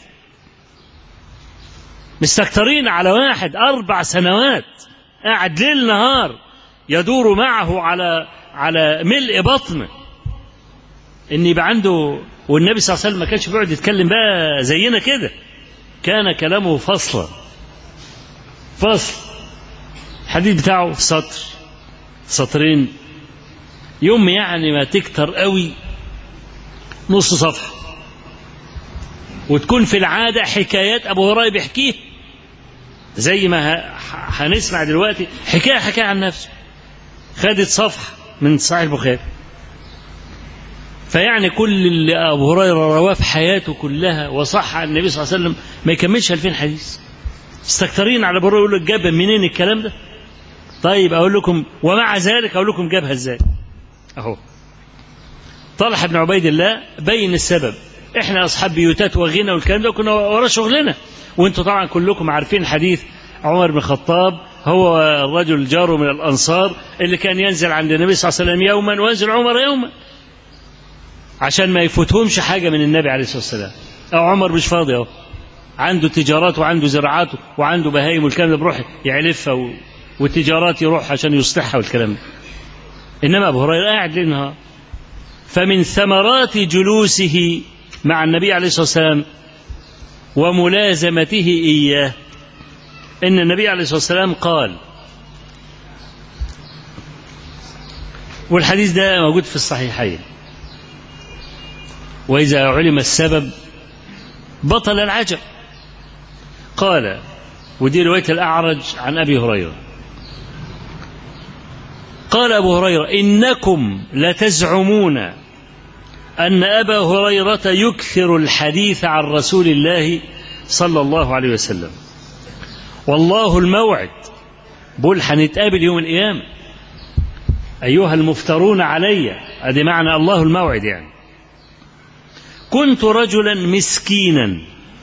مستكترين على واحد أربع سنوات قاعد ليل نهار يدور معه على على ملء بطنه إن يبقى عنده. والنبي صلى الله عليه وسلم ما كانش بيقعد يتكلم بقى زينا كده، كان كلامه فصلا فصل. الحديث بتاعه في سطر سطرين، يوم يعني ما تكتر قوي نص صفحة، وتكون في العادة حكايات أبو هريرة بيحكيها زي ما هنسمع دلوقتي، حكاية حكاية عن نفسه خدت صفحة من صحيح البخاري. فيعني كل اللي أبو هريرة رواه في حياته كلها وصح عن النبي صلى الله عليه وسلم ما يكملش ألفين حديث. مستكترين على أبو هريرة يقول لك جاب منين الكلام ده؟ طيب أقول لكم ومع ذلك أقول لكم جابها إزاي. أهو طلحة بن عبيد الله بين السبب. إحنا أصحاب بيوتات وغنى والكلام ده كنا ورا شغلنا، وأنتم طبعا كلكم عارفين حديث عمر بن الخطاب، هو الرجل جاره من الأنصار اللي كان ينزل عند النبي صلى الله عليه وسلم يوما وينزل عمر يوما عشان ما يفوتهمش حاجة من النبي عليه الصلاة والسلام. أو عمر مش فاضي أهو، عنده تجارات وعنده زراعات وعنده بهايم والكلام ده بروح يعلفها و... والتجارات يروح عشان يصلحها والكلام ده. إنما أبو هريرة قاعد ليل نهار. فمن ثمرات جلوسه مع النبي عليه الصلاة والسلام وملازمته إياه إن النبي عليه الصلاة والسلام قال، والحديث ده موجود في الصحيحين: وإذا علم السبب بطل العجب. قال، ودي رواية الأعرج عن أبي هريرة، قال أبو هريرة: إنكم لتزعمون أن أبا هريرة يكثر الحديث عن رسول الله صلى الله عليه وسلم، والله الموعد. بقول هنتقابل يوم القيامة أيها المفترون علي، هذا معنى الله الموعد. يعني كنت رجلا مسكينا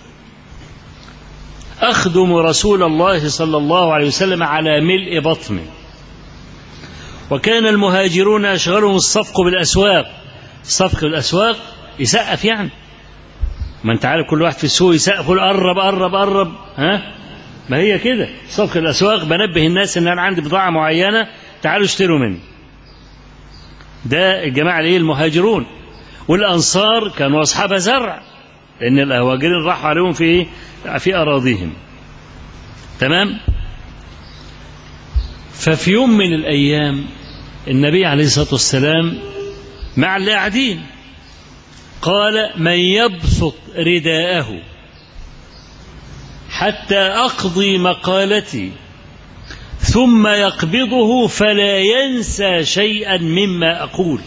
أخدم رسول الله صلى الله عليه وسلم على ملء بطنه، وكان المهاجرون أشغلهم الصفق بالأسواق. صفق بالأسواق يسقف، يعني ما أنت عارف كل واحد في السوق يسقف يقول قرب قرب قرب، ها ما هي كده صفق الأسواق. بنبه الناس إن أنا عندي بضاعة معينة تعالوا اشتروا مني. ده الجماعة اللي هي المهاجرون. والأنصار كانوا أصحاب زرع، لأن المهاجرين راحوا عليهم في في أراضيهم. تمام. ففي يوم من الأيام النبي عليه الصلاة والسلام مع اللي قاعدين قال: من يبسط رداءه حتى أقضي مقالتي ثم يقبضه فلا ينسى شيئا مما أقول.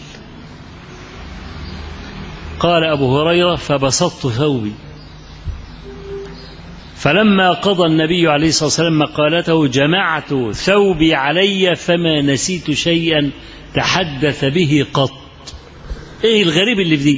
قال أبو هريرة: فبسطت ثوبي، فلما قضى النبي عليه الصلاة والسلام مقالته جمعت ثوبي علي فما نسيت شيئا تحدث به قط. ايه الغريب اللي في دي؟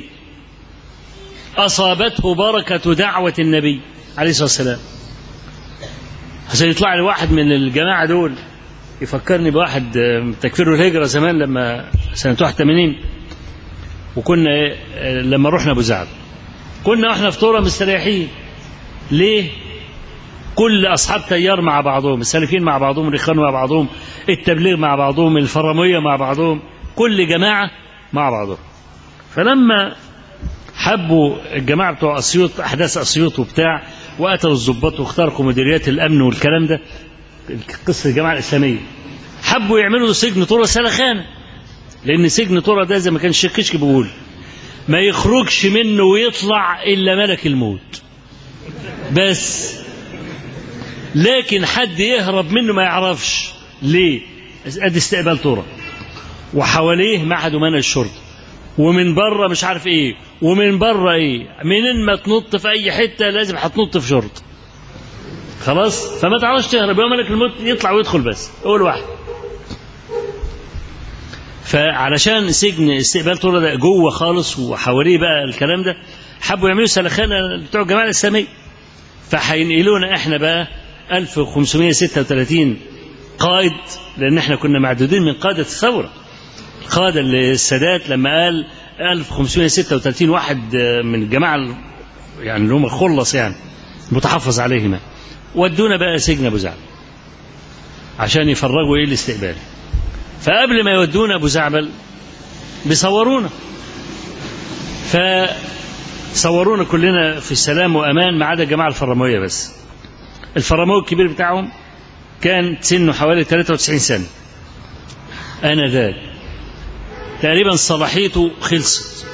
أصابته بركة دعوة النبي عليه الصلاة والسلام. عشان يطلع لي واحد من الجماعة دول يفكرني بواحد تكفير الهجرة زمان لما سنة واحد وثمانين، وكنا لما رحنا أبو زعب كنا احنا في طورة مستريحين. ليه؟ كل أصحاب تيار مع بعضهم، السلفيين مع بعضهم، الإخوان مع بعضهم، التبليغ مع بعضهم، الفرامية مع بعضهم، كل جماعة مع بعضهم. فلما حبوا الجماعة بتوع أسيوط أحداث أسيوط وبتاع، وقتلوا الضباط واخترقوا مديريات الأمن والكلام ده، قصة الجماعة الإسلامية. حبوا يعملوا سجن طرة سلخانة، لأن سجن طرة ده زي ما كان الشيخ كشك بيقول ما يخرجش منه ويطلع إلا ملك الموت بس، لكن حد يهرب منه ما يعرفش ليه. ادي استقبال طرة، وحواليه معهد ومنهج الشرطة، ومن بره مش عارف ايه، ومن بره ايه، منين ما تنط في اي حته لازم هتنط في شرطه. خلاص، فما تعرفش تهرب، يوم ملك الموت يطلع ويدخل بس اول واحد. فعلشان سجن استقبال طرة ده جوه خالص وحواليه بقى الكلام ده، حبوا يعملوا سلخانه بتوع الجماعه الاسلاميه، فهينقلونا احنا بقى ألف وخمسمائة وستة وثلاثين قائد، لان احنا كنا معدودين من قاده الثوره. قاد السادات لما قال ألف وخمسمائة وستة وثلاثين واحد من الجماعه يعني اللي هم الخلص يعني متحفظ عليهما، ودونا بقى سجن ابو زعبل عشان يفرجوا ايه الاستقبال. فقبل ما يودونا ابو زعبل بيصورونا، فصورونا كلنا في سلام وامان ما عدا الجماعه الفرمويه بس. الفرموي الكبير بتاعهم كان سنه حوالي ثلاثة وتسعين سنه آنذاك، تقريبا صلاحيته خلصت،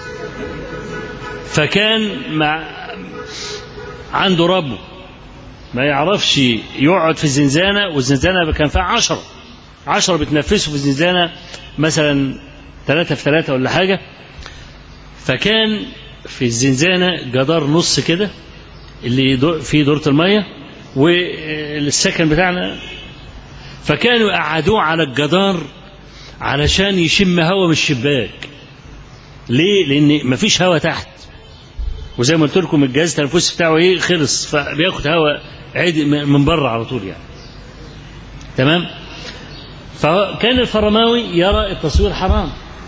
فكان مع عنده ربه ما يعرفش يقعد في الزنزانة، والزنزانة كان فيها عشرة عشرة بتنفسوا في الزنزانة مثلا ثلاثة في ثلاثة ولا حاجة. فكان في الزنزانة جدار نص كده اللي فيه دورة المية والسكن بتاعنا، فكانوا يقعدوه على الجدار علشان يشم هوا من الشباك. ليه؟ لأن مفيش هوا تحت، وزي ما قلت لكم الجهاز التنفسي بتاعه ايه خلص، فبياخد هوا عيد من بره على طول يعني. تمام. فكان الفرماوي يرى التصوير حرام،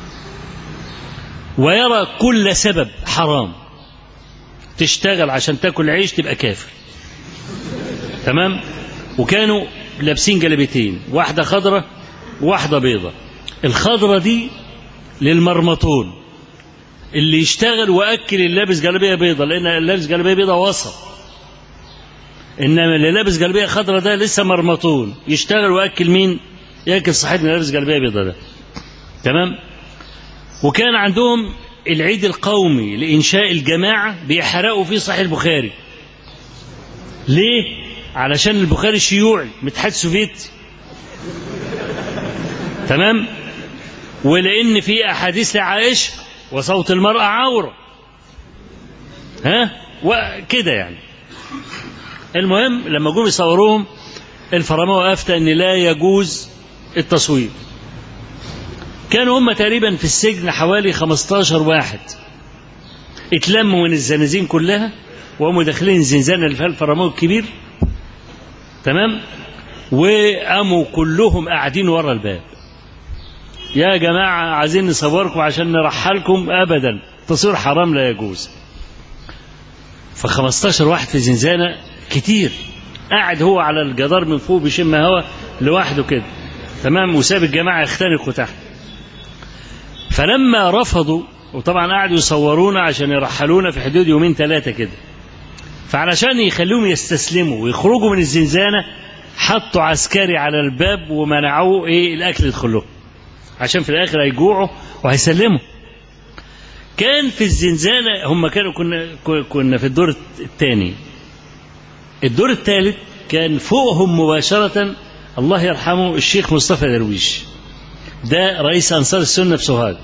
ويرى كل سبب حرام. تشتغل عشان تاكل عيش تبقى كافر. تمام. وكانوا لابسين جلابيتين، واحده خضراء وواحده بيضة. الخضراء دي للمرمطون اللي يشتغل واكل اللي لابس جلابيه بيضة، لان اللي لابس جلابيه بيضة وسط، انما اللي لابس جلابيه خضراء ده لسه مرمطون، يشتغل واكل مين؟ ياكل صاحبنا اللي لابس جلابيه بيضة ده. تمام. وكان عندهم العيد القومي لإنشاء الجماعة بيحرقوا فيه صحيح البخاري. ليه؟ علشان البخاري شيوعي من الاتحاد السوفيتي. تمام. ولأن في أحاديث لعائشة وصوت المرأة عورة، ها وكده يعني. المهم لما جم يصوروهم الفرماوي أفتى أن لا يجوز التصوير. كانوا هم تقريبا في السجن حوالي خمستاشر واحد، اتلموا من الزنازين كلها وهم داخلين الزنزانة اللي فيها الفرماوي الكبير. تمام. وقاموا كلهم قاعدين ورا الباب، يا جماعة عايزين نصوركم عشان نرحلكم. أبدا، تصوير حرام لا يجوز. فخمستاشر واحد في زنزانة كتير، قاعد هو على الجدار من فوق بيشم هوا لوحده كده. تمام. وساب الجماعة يختنقوا تحت. فلما رفضوا، وطبعا قعدوا يصورونا عشان يرحلونا في حدود يومين ثلاثة كده، فعلشان يخلوهم يستسلموا ويخرجوا من الزنزانة حطوا عسكري على الباب ومنعوه ايه الأكل يدخله، عشان في الآخر هيجوعوا وهيسلموا. كان في الزنزانة هم كانوا كنا كنا في الدور الثاني. الدور الثالث كان فوقهم مباشرة الله يرحمه الشيخ مصطفى درويش، ده رئيس أنصار السنة في سوهاج.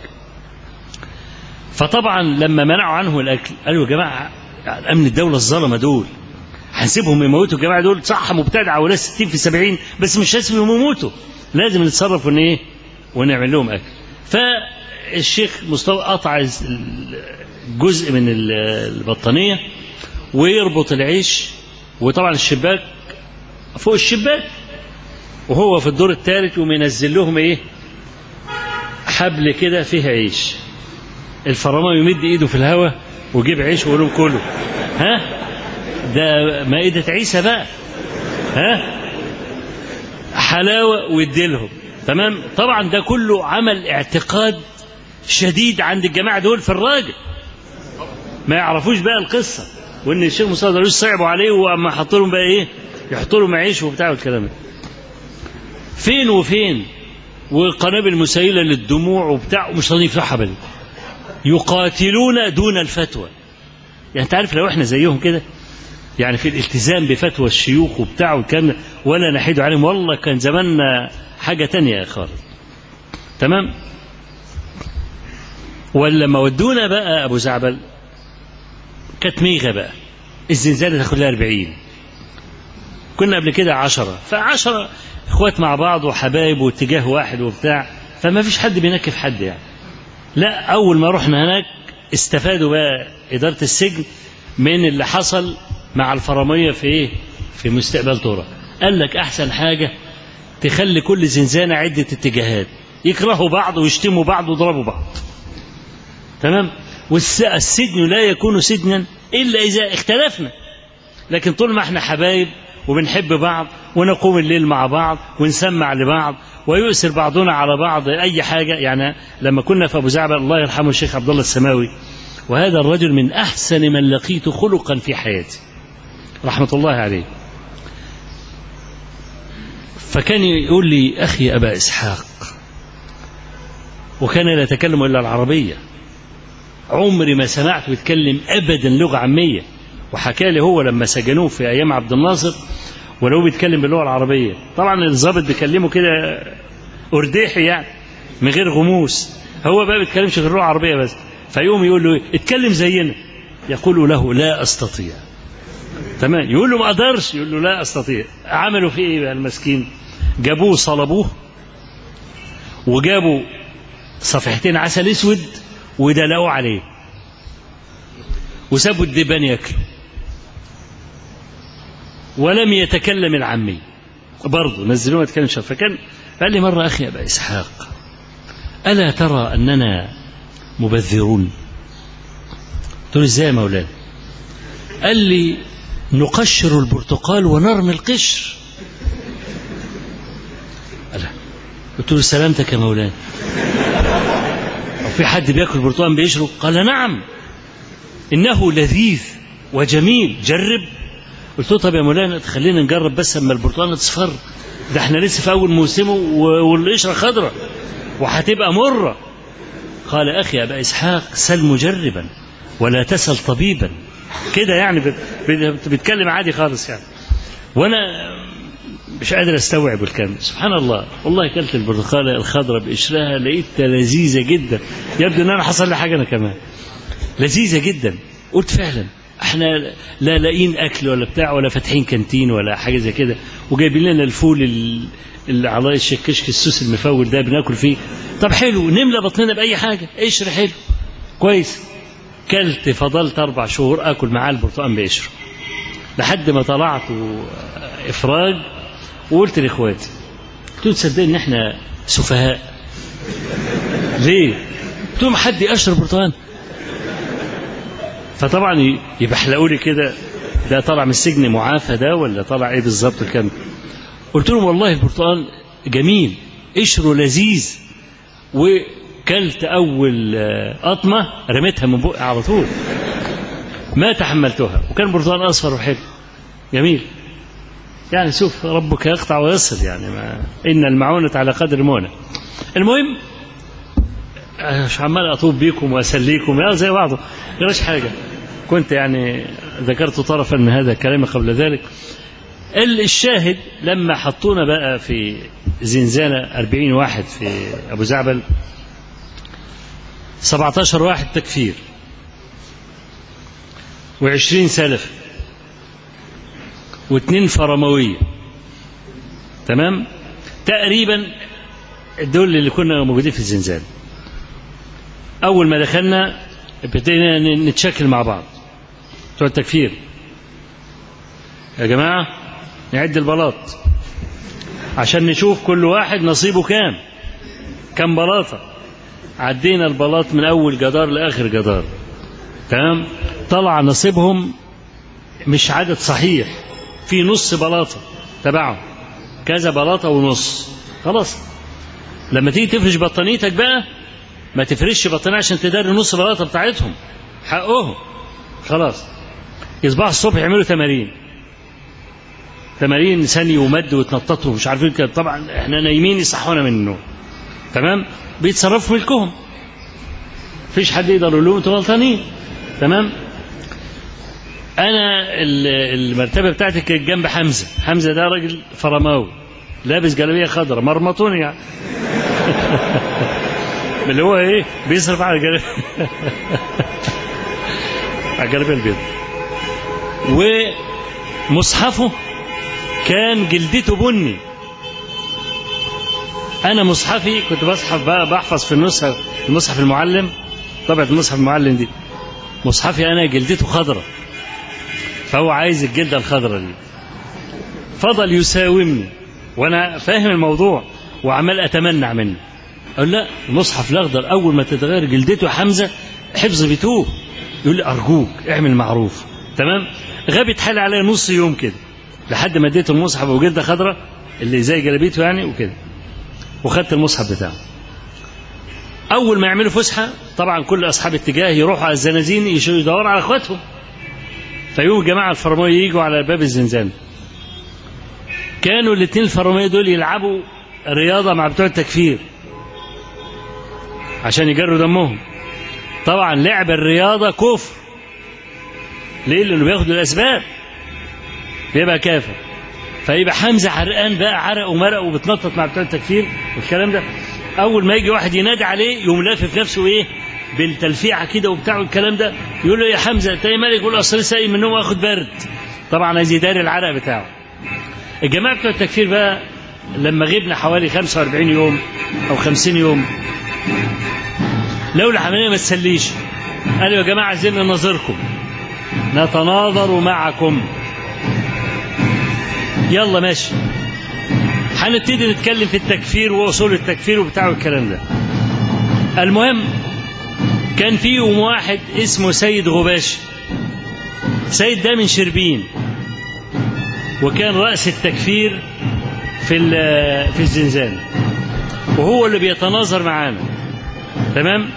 فطبعا لما منعوا عنه الأكل قالوا يا جماعة أمن الدولة الظلمة دول هنسيبهم يموتوا الجماعة دول؟ صح مبتدعة ولا ستين في سبعين، بس مش هنسيبهم يموتوا، لازم نتصرف ون إيه ونعمل لهم أكل. فالشيخ مصطفى قطع جزء من البطانية ويربط العيش، وطبعا الشباك فوق الشباك، وهو في الدور الثالث ومنزل لهم ايه حبل كده فيه عيش. الفرماوي يمد ايده في الهواء ويجيب عيش ويقول لهم كله. ها ده مائدة عيسى بقى، ها حلاوة ويديلهم. تمام. طبعا ده كله عمل اعتقاد شديد عند الجماعة دول في الراجل، ما يعرفوش بقى القصة، وإن الشيخ مصطفى درويش صعبوا عليه وأما حطوا لهم بقى إيه، يحطوا لهم عيش وبتاع والكلام ده. فين وفين، وقنابل مسيلة للدموع وبتاع، ومش راضيين يفتحوا بل يقاتلون دون الفتوى. يعني أنت عارف لو إحنا زيهم كده يعني في الالتزام بفتوى الشيوخ وبتاع والكلام، ولا نحيد عليهم، والله كان زماننا حاجة تانية يا خالد. تمام. ولما ودونا بقى أبو زعبل كانت ميغة بقى، الزنزانة تاخد لها أربعين، كنا قبل كده عشرة، فعشرة إخوات مع بعض وحبايب واتجاه واحد وبتاع، فما فيش حد بينكف حد يعني. لا، أول ما رحنا هناك استفادوا بقى إدارة السجن من اللي حصل مع الفرامية في إيه؟ في مستقبل طرق. قال لك أحسن حاجة تخلي كل زنزانة عدة اتجاهات، يكرهوا بعض ويشتموا بعض ويضربوا بعض. تمام. والسجن لا يكون سجنا إلا إذا اختلفنا، لكن طول ما احنا حبايب وبنحب بعض ونقوم الليل مع بعض ونسمع لبعض ويؤثر بعضنا على بعض أي حاجة. يعني لما كنا في أبو زعبل الله يرحمه الشيخ عبد الله السماوي، وهذا الرجل من أحسن من لقيت خلقا في حياتي رحمة الله عليه، فكان يقول لي أخي أبا إسحاق، وكان لا يتكلم إلا العربية، عمري ما سمعته يتكلم أبدا لغة عامية. وحكى لي هو لما سجنوه في أيام عبد الناصر ولو بيتكلم باللغة العربية، طبعا الضابط بيكلمه كده أرديحي يعني من غير غموس، هو بقى بيتكلمش غير اللغة العربية بس، فيقوم يقول له اتكلم زينا، يقول له لا أستطيع. تمام. يقول له ما أقدرش، يقول له لا أستطيع. عملوا فيه إيه بقى المسكين؟ جابوه صلبوه وجابوا صفحتين عسل اسود ودلقوا عليه وسابوا الدبان ياكلوا، ولم يتكلم العامي برضه، نزلوه ما يتكلمش. فكان قال لي مرة أخي أبا إسحاق، ألا ترى أننا مبذرون؟ قلت له إزاي يا مولانا؟ قال لي نقشر البرتقال ونرمي القشر. قلت له سلامتك يا مولانا، في حد بياكل برتقال بيشرب؟ قال نعم إنه لذيذ وجميل، جرب. قلت له طب يا مولانا تخلينا نجرب بس اما البرتقال تصفر، ده احنا لسه في أول موسمه والقشرة خضرة وهتبقى مرة. قال أخي أبا إسحاق سل مجربا ولا تسل طبيبا، كده يعني بيتكلم عادي خالص يعني. وأنا مش قادر استوعب الكلام. سبحان الله، والله كلت البرتقالة الخضراء بقشرها لقيتها لذيذة جدا، يبدو ان انا حصل لي حاجة انا كمان، لذيذة جدا. قلت فعلا احنا لا لاقين اكل ولا بتاع ولا فاتحين كانتين ولا حاجة زي كده، وجايبين لنا الفول اللي على الشكشك السوس المفول ده بناكل فيه. طب حلو، نملى بطننا باي حاجة، قشر حلو كويس. كلت فضلت اربع شهور اكل معاه البرتقال بقشره لحد ما طلعت افراج، وقلت لاخواتي، قلت لهم تصدقوا ان احنا سفهاء؟ ليه؟ قلت لهم حد يقشر برتقال؟ فطبعا يبحلقوا لي كده، ده طلع من السجن معافى ده ولا طلع ايه بالظبط الكلام؟ قلت لهم والله البرتقال جميل، قشره لذيذ. وكلت اول قطمه رميتها من بقي على طول، ما تحملتها، وكان برتقال اصفر وحلو جميل. يعني شوف ربك يقطع ويصل، يعني ما إن المعونة على قدر المونة. المهم مش عمال أطوب بيكم وأسليكم يا زي بعضه غيرش حاجة، كنت يعني ذكرت طرفا من هذا الكلام قبل ذلك. الشاهد لما حطونا بقى في زنزانة أربعين واحد في أبو زعبل، سبعة عشر واحد تكفير وعشرين سلف واثنين فرموية. تمام. تقريبا دول اللي كنا موجودين في الزنزان. أول ما دخلنا ابتدينا نتشكل مع بعض بتوع التكفير، يا جماعة نعد البلاط عشان نشوف كل واحد نصيبه كام، كم بلاطة. عدينا البلاط من أول جدار لآخر جدار. تمام. طلع نصيبهم مش عدد صحيح، في نص بلاطة تبعهم، كذا بلاطة ونص. خلاص لما تيجي تفرش بطانيتك بقى ما تفرش بطانية عشان تداري نص بلاطة بتاعتهم، حقهم. خلاص يصبحوا الصبح يعملوا تمارين تمارين ثاني ومد وتنططوا مش عارفين كده. طبعا احنا نايمين يصحونا من النوم. تمام. بيتصرفوا ملكهم، مفيش حد يقدر يقول لهم انتوا غلطانين. تمام. انا المرتبه بتاعتي كانت جنب حمزه. حمزه ده راجل فرماوي لابس جلابيه خضراء مرمطوني يعني اللي هو ايه بيصرف على الجلابيه على الجلابيه البيضاء. ومصحفه كان جلدته بني. انا مصحفي كنت بصحف بقى بحفظ في النسخه المصحف المعلم، طبعا المصحف المعلم دي مصحفي انا جلدته خضراء، فهو عايز الجلده الخضراء دي. فضل يساومني وانا فاهم الموضوع وعمال اتمنع منه. اقول لا المصحف الاخضر اول ما تتغير جلدته حمزه حفظ بتوه. يقول لي ارجوك اعمل معروف. تمام. غابت حالي عليا نص يوم كده لحد ما اديته المصحف وجلده خضراء اللي زي جلابيته يعني وكده، وخدت المصحف بتاعه. اول ما يعملوا فسحه طبعا كل اصحاب اتجاه يروحوا على الزنازين يدوروا على اخواتهم، فيقوم الجماعه الفرماويه يجوا على باب الزنزانه. كانوا الاثنين الفرماويه دول يلعبوا رياضه مع بتوع التكفير عشان يجروا دمهم. طبعا لعب الرياضه كفر. ليه؟ لانه بياخد الاسباب بيبقى كافر. فيبقى حمزه حرقان بقى عرق ومرق وبتنطط مع بتوع التكفير والكلام ده. اول ما يجي واحد ينادي عليه يقوم لافف نفسه ايه بالتلفيعه كده وبتاع والكلام ده. يقول له يا حمزه انت ايه مالك؟ يقول اصل لسه قايم من النوم واخد برد. طبعا عايز يداري العرق بتاعه. الجماعه بتوع التكفير بقى لما غبنا حوالي خمسة وأربعين يوم او خمسين يوم لولا العمليه ما تسليش قالوا يا جماعه عايزين نناظركم نتناظر معكم. يلا ماشي هنبتدي نتكلم في التكفير واصول التكفير وبتاع الكلام ده. المهم كان فيهم واحد اسمه سيد غباشي. سيد ده من شربين وكان رأس التكفير في في الزنزانة وهو اللي بيتناظر معانا. تمام.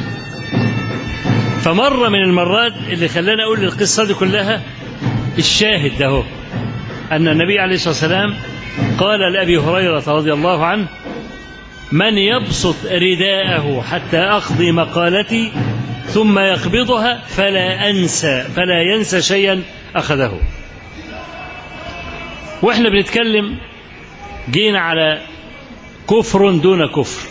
فمرة من المرات اللي خلاني أقول القصة دي كلها الشاهد ده هو أن النبي عليه الصلاة والسلام قال لأبي هريرة رضي الله عنه من يبسط رداءه حتى أقضي مقالتي ثم يقبضها فلا أنسى فلا ينسى شيئا أخذه. وإحنا بنتكلم جينا على كفر دون كفر.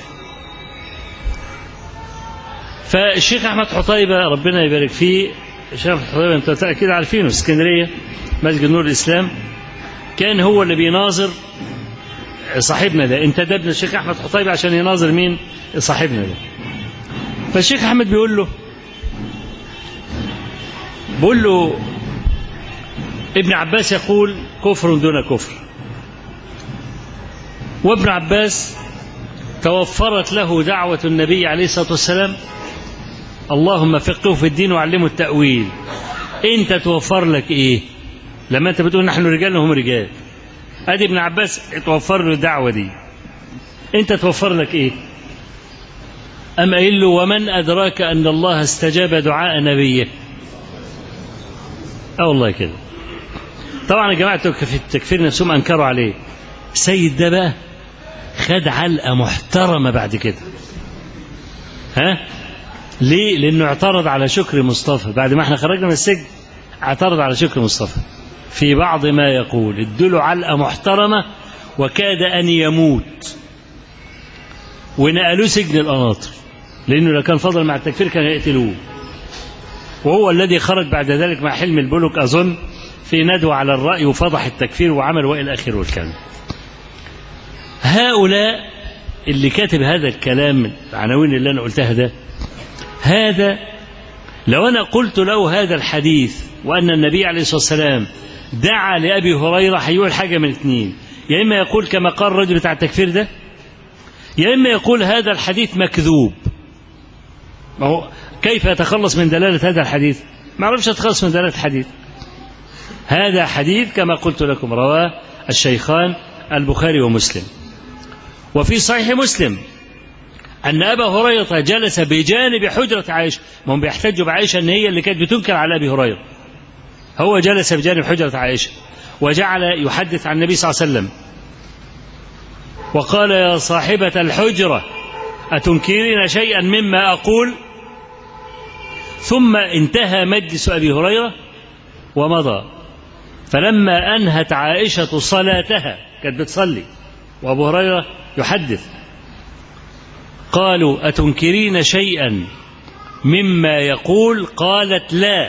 فالشيخ أحمد حطيبة ربنا يبارك فيه، الشيخ أحمد حطيبة أنت أكيد عارفينه في اسكندرية مسجد نور الإسلام، كان هو اللي بيناظر صاحبنا ده. انتدبنا الشيخ أحمد حطيبة عشان يناظر مين؟ صاحبنا ده. فالشيخ أحمد بيقول له بيقول له ابن عباس يقول كفر دون كفر، وابن عباس توفرت له دعوة النبي عليه الصلاة والسلام اللهم فقهه في الدين وعلمه التأويل. انت توفر لك ايه لما انت بتقول نحن رجال وهم رجال؟ ادي ابن عباس توفر له الدعوة دي، انت توفر لك ايه؟ أم قايل له ومن أدراك أن الله استجاب دعاء نبيه؟ اه والله كده. طبعا الجماعة في التكفير نفسهم أنكروا عليه. السيد ده بقى خد علقة محترمة بعد كده. ها؟ ليه؟ لأنه اعترض على شكر مصطفى بعد ما احنا خرجنا من السجن. اعترض على شكر مصطفى في بعض ما يقول، ادوا علقة محترمة وكاد أن يموت ونقلوه سجن القناطر، لأنه لو كان فضل مع التكفير كان يقتلوه. وهو الذي خرج بعد ذلك مع حلم البلوك أظن في ندوة على الرأي وفضح التكفير وعمل وإلى آخره والكلام. هؤلاء اللي كاتب هذا الكلام العناوين اللي أنا قلتها ده، هذا لو أنا قلت له هذا الحديث وأن النبي عليه الصلاة والسلام دعا لأبي هريرة هيقول حاجة من اثنين، يا إما يقول كما قال الرجل بتاع التكفير ده، يا إما يقول هذا الحديث مكذوب. ما هو كيف يتخلص من دلالة هذا الحديث؟ ما عرفش يتخلص من دلالة الحديث. هذا حديث كما قلت لكم رواه الشيخان البخاري ومسلم. وفي صحيح مسلم أن أبا هريرة جلس بجانب حجرة عائشة. ما هم بيحتجوا بعائشة أن هي اللي كانت بتنكر على أبي هريرة. هو جلس بجانب حجرة عائشة وجعل يحدث عن النبي صلى الله عليه وسلم وقال: يا صاحبة الحجرة أتنكرين شيئا مما أقول؟ ثم انتهى مجلس أبي هريرة ومضى. فلما أنهت عائشة صلاتها، كانت بتصلي وأبو هريرة يحدث، قالوا: أتنكرين شيئا مما يقول؟ قالت: لا،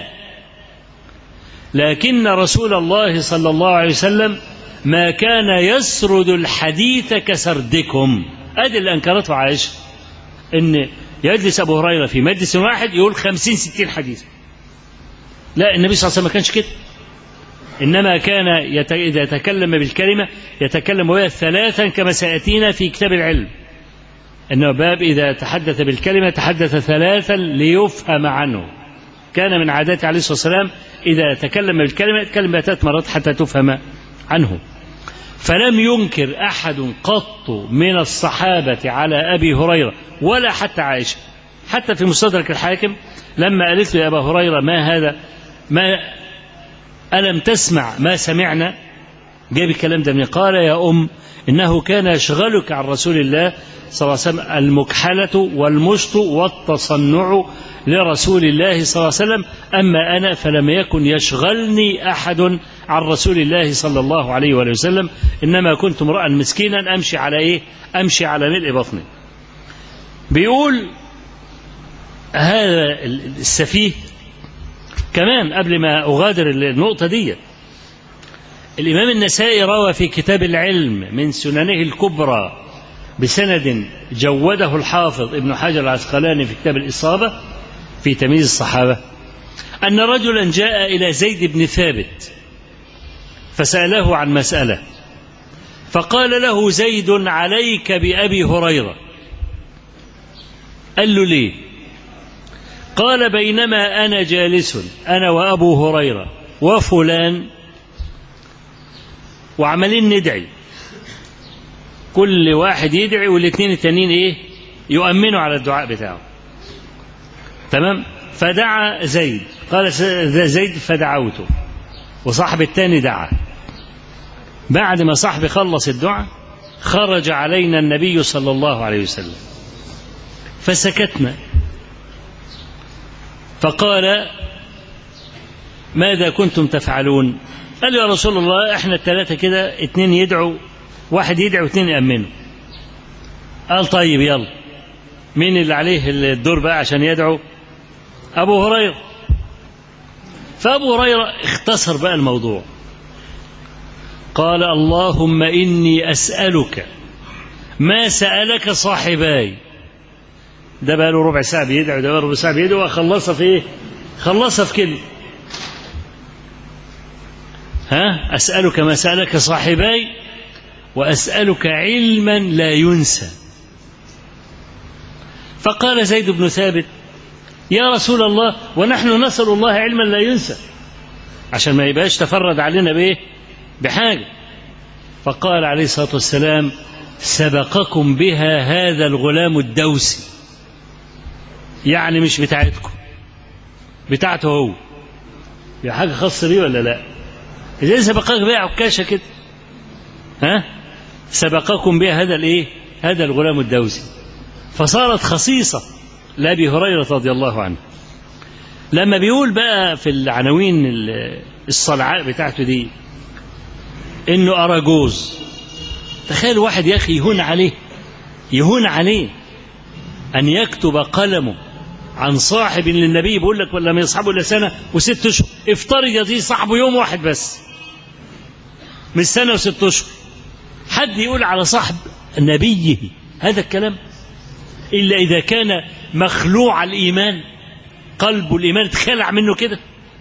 لكن رسول الله صلى الله عليه وسلم ما كان يسرد الحديث كسردكم. أدي اللي أنكرته عائشة، إن يجلس أبو هريرة في مجلس واحد يقول خمسين ستين حديث. لا، النبي صلى الله عليه وسلم ما كانش كده، إنما كان يت... إذا تكلم بالكلمة يتكلم وهي ثلاثا كما سيأتينا في كتاب العلم، إنه باب إذا تحدث بالكلمة تحدث ثلاثا ليفهم عنه. كان من عادته عليه الصلاة والسلام إذا تكلم بالكلمة يتكلم ثلاث مرات حتى تفهم عنه. فلم ينكر أحد قط من الصحابة على أبي هريرة ولا حتى عائشة. حتى في مستدرك الحاكم لما قالت له: يا أبا هريرة ما هذا، ما ألم تسمع ما سمعنا؟ جاب الكلام ده من قال: يا أم إنه كان يشغلك عن رسول الله صلى الله عليه وسلم المكحلة والمشط والتصنع لرسول الله صلى الله عليه وسلم، أما أنا فلم يكن يشغلني أحد عن رسول الله صلى الله عليه وآله وسلم، إنما كنت امرأ مسكينا أمشي على إيه؟ أمشي على ملء بطني. بيقول هذا السفيه كمان قبل ما أغادر النقطة دي، الإمام النسائي روى في كتاب العلم من سننه الكبرى بسند جوده الحافظ ابن حجر العسقلاني في كتاب الإصابة في تمييز الصحابة أن رجلا جاء إلى زيد بن ثابت فسأله عن مسألة، فقال له زيد: عليك بأبي هريرة. قال له: ليه؟ قال: بينما أنا جالس أنا وأبو هريرة وفلان وعمالين ندعي، كل واحد يدعي والاثنين التانيين إيه؟ يؤمنوا على الدعاء بتاعه. تمام؟ فدعا زيد، قال زيد فدعوته، وصاحب التاني دعا. بعد ما صاحبي خلص الدعاء خرج علينا النبي صلى الله عليه وسلم فسكتنا، فقال: ماذا كنتم تفعلون؟ قال: يا رسول الله احنا الثلاثة كده، اتنين يدعوا، واحد يدعو واثنين يأمنوا. قال: طيب يلا، مين اللي عليه الدور بقى عشان يدعو؟ أبو هريرة. فأبو هريرة اختصر بقى الموضوع، قال: اللهم إني أسألك ما سألك صاحباي. ده بقى له ربع ساعة بيدعو، ده بقى ربع ساعة بيدعو، وخلصها في إيه؟ خلصها في كلمة. ها؟ أسألك ما سألك صاحباي وأسألك علما لا ينسى. فقال زيد بن ثابت: يا رسول الله ونحن نسأل الله علما لا ينسى، عشان ما يبقاش تفرد علينا بإيه؟ بحاجة. فقال عليه الصلاة والسلام: سبقكم بها هذا الغلام الدوسي، يعني مش بتاعتكم، بتاعته هو. يا حاجة خاصة بيه ولا لا؟ إذا سبقك بها عكاشة كده، ها؟ سبقكم بها هذا الإيه؟ هذا الغلام الدوسي. فصارت خصيصة لأبي هريرة رضي الله عنه. لما بيقول بقى في العناوين الصلعاء بتاعته دي إنه أراجوز، تخيل واحد يا أخي يهون عليه، يهون عليه أن يكتب قلمه عن صاحب للنبي، بيقول لك ولا ما يصحبه إلا سنة وست أشهر، افترض يا صاحبه يوم واحد بس من سنة وست أشهر، حد يقول على صاحب نبيه هذا الكلام إلا إذا كان مخلوع الإيمان، قلب الإيمان اتخلع منه كده.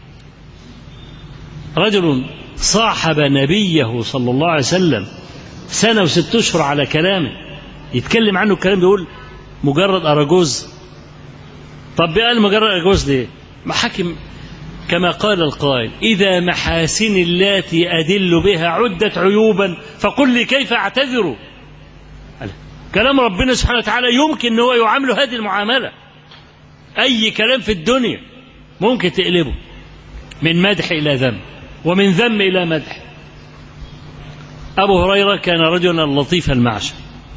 رجل صاحب نبيه صلى الله عليه وسلم سنة وست أشهر على كلامه، يتكلم عنه الكلام، بيقول مجرد أراجوز. طب قال مجرد أراجوز ليه؟ ما حكم كما قال القائل: إذا محاسن اللاتي أدل بها عدت عيوبا فقل لي كيف أعتذر. كلام ربنا سبحانه وتعالى يمكن أن هو يعامله هذه المعاملة. أي كلام في الدنيا ممكن تقلبه من مدح إلى ذم، ومن ذم إلى مدح. أبو هريرة كان رجلا لطيف المعشر،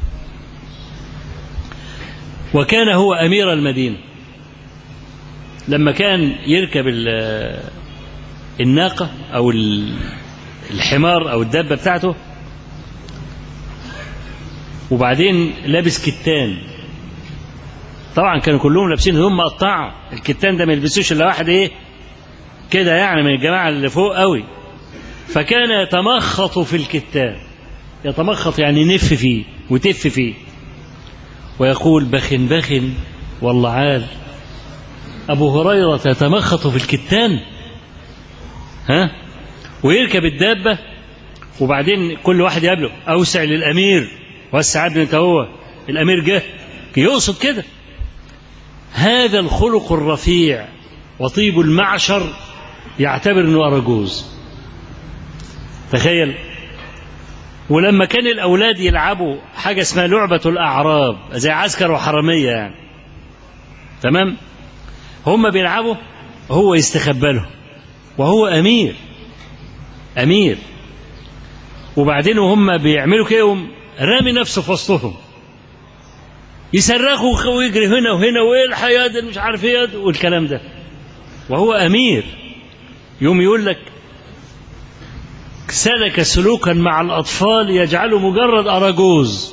وكان هو أمير المدينة. لما كان يركب الناقة أو الحمار أو الدابة بتاعته، وبعدين لابس كتان، طبعا كانوا كلهم لابسين هدوم مقطعة، الكتان ده ما يلبسوش إلا واحد إيه كده يعني من الجماعة اللي فوق قوي، فكان يتمخط في الكتان، يتمخط يعني نف فيه وتف فيه، ويقول بخن بخن والله عال أبو هريرة يتمخط في الكتان، ها، ويركب الدابة، وبعدين كل واحد يقابله أوسع للأمير، وسع ابن انت، هو الأمير جه، يقصد كده. هذا الخلق الرفيع وطيب المعشر يعتبر انه أرجوز، تخيل. ولما كان الأولاد يلعبوا حاجة اسمها لعبة الأعراب، زي عسكر وحرامية يعني، تمام، هم بيلعبوا هو يستخبى له، وهو أمير أمير وبعدين وهم بيعملوا كده رامي نفسه في وسطهم، يصرخوا ويجري هنا وهنا، وايه الحياة مش عارف ايه والكلام ده، وهو أمير. يوم يقول لك سلك سلوكا مع الأطفال يجعله مجرد أراجوز.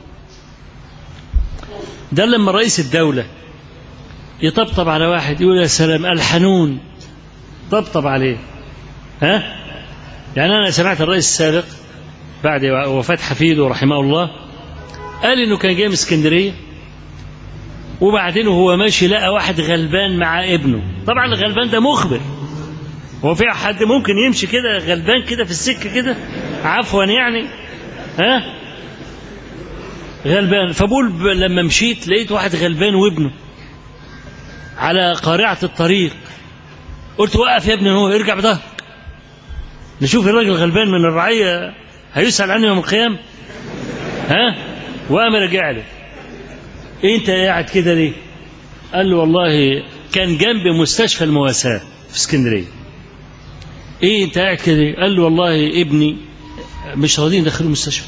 ده لما رئيس الدولة يطبطب على واحد يقول يا سلام الحنون، طبطب عليه، ها. يعني أنا سمعت الرئيس السابق بعد وفاة حفيده رحمه الله قال إنه كان جاي من اسكندرية، وبعدين وهو ماشي لقى واحد غلبان مع ابنه. طبعا الغلبان ده مخبر، هو في حد ممكن يمشي كده غلبان كده في السكة كده عفوا يعني، ها، غلبان. فبقول لما مشيت لقيت واحد غلبان وابنه على قارعة الطريق، قلت وقف يا ابني، هو ارجع بظهرك نشوف الراجل الغلبان من الرعية هيسأل عنه يوم القيامة، ها. وقام رجع له، إيه انت قاعد كده ليه؟ قال له والله كان جنب مستشفى المواساة في اسكندرية. ايه انت قاعد كده ليه؟ قال له والله ابني مش راضيين يدخلوا المستشفى،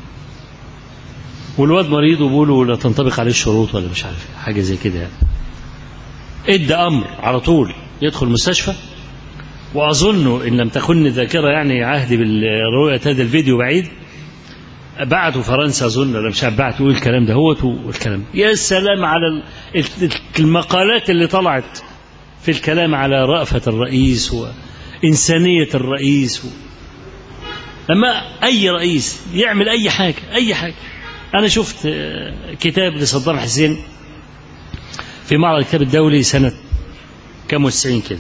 والواد مريض وبيقولوا لا تنطبق عليه الشروط ولا مش عارف حاجة زي كده يعني. ادى امر على طول يدخل المستشفى، واظن ان لم تكن الذاكره يعني عهدي بالرؤيه هذا الفيديو بعيد، بعتوا فرنسا اظن ولا مش عارف، بعتوا الكلام ده هو والكلام. يا سلام على المقالات اللي طلعت في الكلام على رأفة الرئيس وإنسانية الرئيس و... لما أي رئيس يعمل أي حاجة أي حاجة. أنا شفت كتاب لصدام حسين في معرض الكتاب الدولي سنة كم وتسعين كده،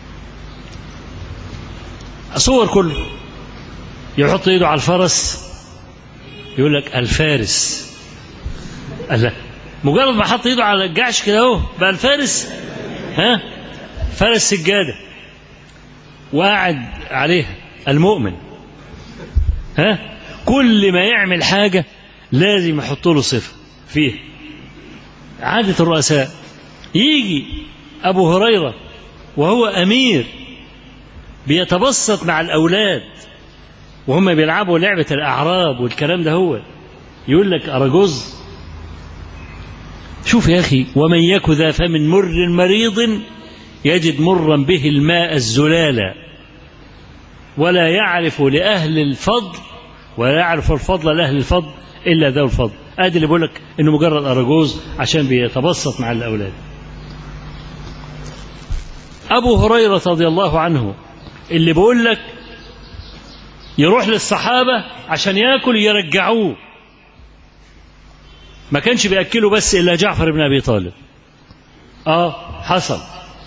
صور كله يحط ايده على الفرس يقول لك الفارس، ألا مجرد ما حط ايده على الجعش كده اهو بقى الفارس، ها، فارس سجادة وقاعد عليها المؤمن، ها. كل ما يعمل حاجة لازم يحط له صفة فيه، عادة الرؤساء. يجي أبو هريرة وهو أمير بيتبسط مع الأولاد وهم بيلعبوا لعبة الأعراب والكلام ده، هو يقول لك أرجوز. شوف يا أخي، ومن يك ذا فمن مر مريض يجد مرا به الماء الزلالا، ولا يعرف لأهل الفضل ولا يعرف الفضل لأهل الفضل إلا ذو الفضل. آدي اللي بيقول لك إنه مجرد أرجوز عشان بيتبسط مع الأولاد. أبو هريرة رضي الله عنه اللي بيقول لك يروح للصحابة عشان يأكل يرجعوه، ما كانش بيأكله بس إلا جعفر بن أبي طالب. آه حصل،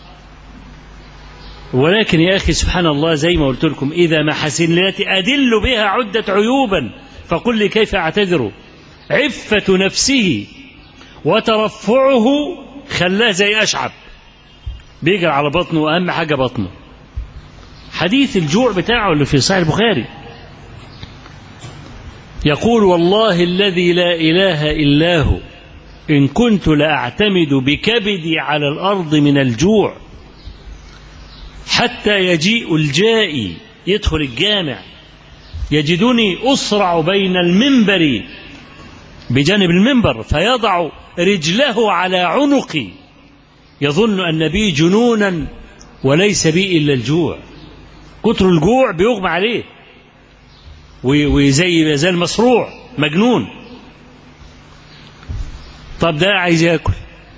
ولكن يا أخي سبحان الله زي ما قلت لكم، إذا محاسن التي أدل بها عدة عيوبا فقل لي كيف أعتذر. عفة نفسه وترفعه خلاه زي أشعب بيجري على بطنه، وأهم حاجة بطنه. حديث الجوع بتاعه اللي في صحيح البخاري، يقول والله الذي لا إله إلا هو إن كنت لأعتمد بكبدي على الأرض من الجوع حتى يجيء الجائي يدخل الجامع يجدني أسرع بين المنبر بجانب المنبر فيضع رجله على عنقي يظن أن بي جنونا وليس بي إلا الجوع. كتر الجوع بيغمى عليه وزي زي المصروع مجنون. طب ده عايز ياكل.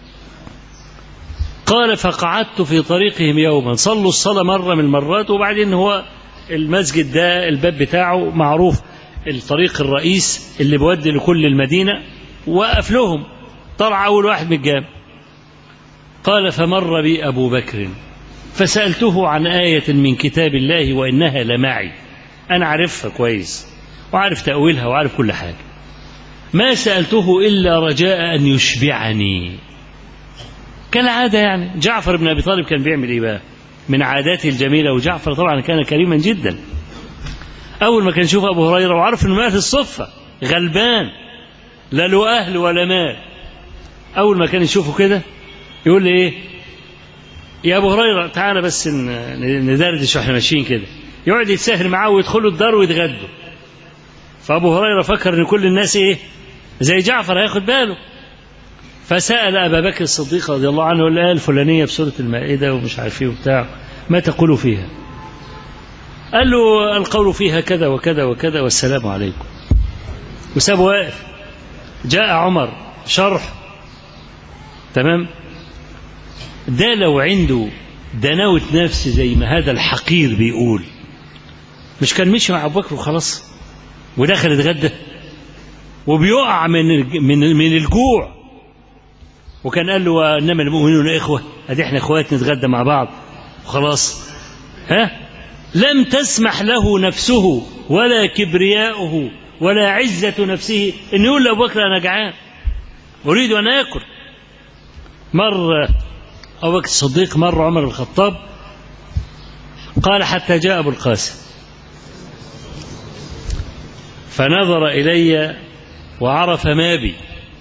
قال فقعدت في طريقهم يوما صلوا الصلاة مرة من المرات وبعدين هو المسجد ده الباب بتاعه معروف الطريق الرئيس اللي بيودي لكل المدينة وقف لهم طلع أول واحد من الجامع. قال فمر بي أبو بكر فسألته عن آية من كتاب الله وإنها لمعي أنا عارفها كويس وعارف تأويلها وعارف كل حاجة ما سألته إلا رجاء أن يشبعني كالعادة. يعني جعفر بن أبي طالب كان بيعمل إيه بقى من عاداته الجميلة وجعفر طبعا كان كريما جدا. أول ما كان يشوف أبو هريرة وعرف إنه مات في الصفة غلبان لا له أهل ولا مال أول ما كان يشوفه كده يقول لي إيه يا أبو هريرة تعالى بس ندردش وإحنا ماشيين كده يقعد يتساهل معاه ويدخلوا الدار ويتغدوا. فأبو هريرة فكر إن كل الناس إيه زي جعفر هياخد باله فسأل أبا بكر الصديق رضي الله عنه الآية الفلانية في سورة المائدة ومش عارف إيه وبتاع ما تقول فيها؟ قال له القول فيها كذا وكذا وكذا والسلام عليكم وساب واقف. جاء عمر شرح تمام. ده لو عنده دناوة نفس زي ما هذا الحقير بيقول مش كان مشي مع أبو بكر وخلاص ودخل يتغدى وبيقع من من من الجوع وكان قال له انما المؤمنون اخوه ادي احنا اخوات نتغدى مع بعض وخلاص. ها لم تسمح له نفسه ولا كبرياؤه ولا عزة نفسه ان يقول لأبو بكر انا جعان اريد ان اكل. مر أبو بكر الصديق مر عمر الخطاب قال حتى جاء أبو القاسم فنظر إلي وعرف ما بي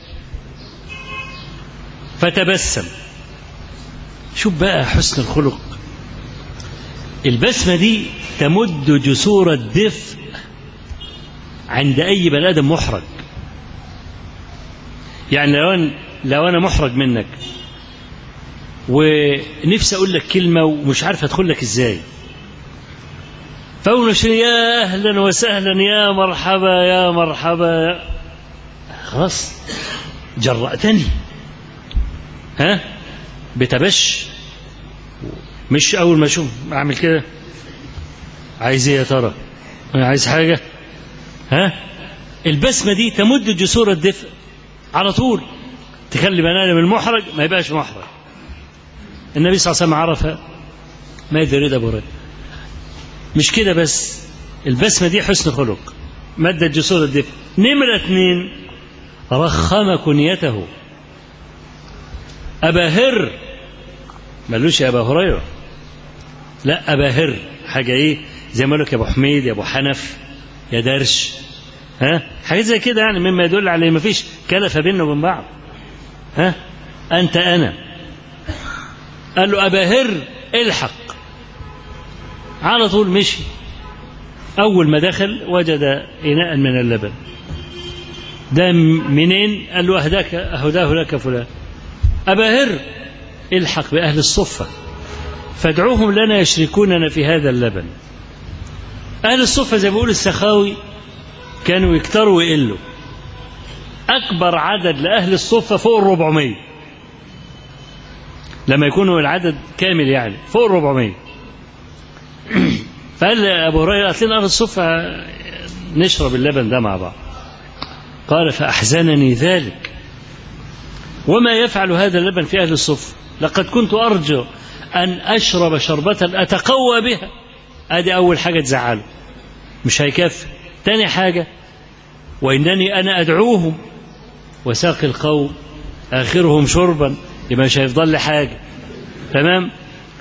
فتبسم. شوف بقى حسن الخلق. البسمة دي تمد جسور الدفء عند أي بني آدم محرج. يعني لو أنا, لو أنا محرج منك ونفسي أقول لك كلمة ومش عارف أدخل لك إزاي فأقول يا أهلا وسهلا يا مرحبا يا مرحبا خلاص جرأتني ها بتبش مش أول ما أشوف أعمل كده عايز إيه يا ترى عايز حاجة ها. البسمة دي تمد جسور الدفء على طول تخلي بني آدم المحرج ما يبقاش محرج. النبي صلى الله عليه وسلم عرفها ماذا يريد أبو هريرة. مش كده بس البسمة دي حسن خلق مد جسور الدفء. نمرة اثنين رخم كنيته أبا هر مالوش يا أبا هريرة لا أبا هر حاجة إيه زي ما لك يا أبو حميد يا أبو حنف يا درش ها حاجات زي كده يعني مما يدل على ما فيش كلفة بيننا وبين بعض. ها أنت أنا قال له أبا هر الحق على طول مشي. أول ما دخل وجد إناء من اللبن. ده منين؟ قال له أهداك أهداه لك فلان. أبا هر الحق بأهل الصفة فادعوهم لنا يشركوننا في هذا اللبن. أهل الصفة زي ما بيقول السخاوي كانوا يكتروا ويقلوا. أكبر عدد لأهل الصفة فوق الربعمية لما يكونوا العدد كامل يعني فوق الربعمية. فقال أبو هريرة أتلنا أهل الصفة نشرب اللبن ده مع بعض. قال فأحزنني ذلك وما يفعل هذا اللبن في أهل الصفة لقد كنت أرجو أن أشرب شربة أتقوى بها. هذه أول حاجة تزعله مش هيكفي. تاني حاجة وإنني أنا أدعوهم وساقي القوم آخرهم شربا يبقى مش هيفضل لي حاجة تمام.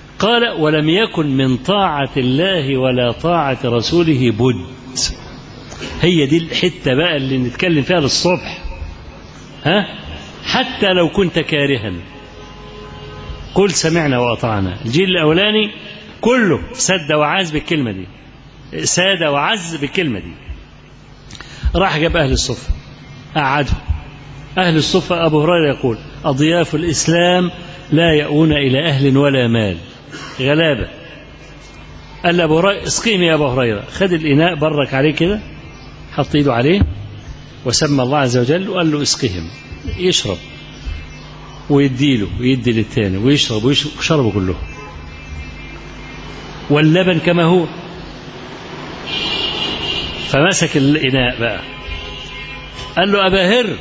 قال ولم يكن من طاعة الله ولا طاعة رسوله بد هي دي الحتة بقى اللي نتكلم فيها للصبح. ها، حتى لو كنت كارها قل سمعنا وأطعنا. الجيل الأولاني كله سد وعز بالكلمة دي، ساد وعز بالكلمة دي. راح جاب أهل الصفة قعدهم. أهل الصفة أبو هريرة يقول أضياف الإسلام لا يأون إلى أهل ولا مال، غلابة. قال لأبو هريرة اسقيني يا أبو هريرة، خد الإناء برك عليه كده، حط إيده عليه وسمى الله عز وجل وقال له اسقهم، يشرب ويديله ويدي للتاني ويشرب ويشربوا كلهم، واللبن كما هو. فمسك الإناء بقى قال له أبا هر،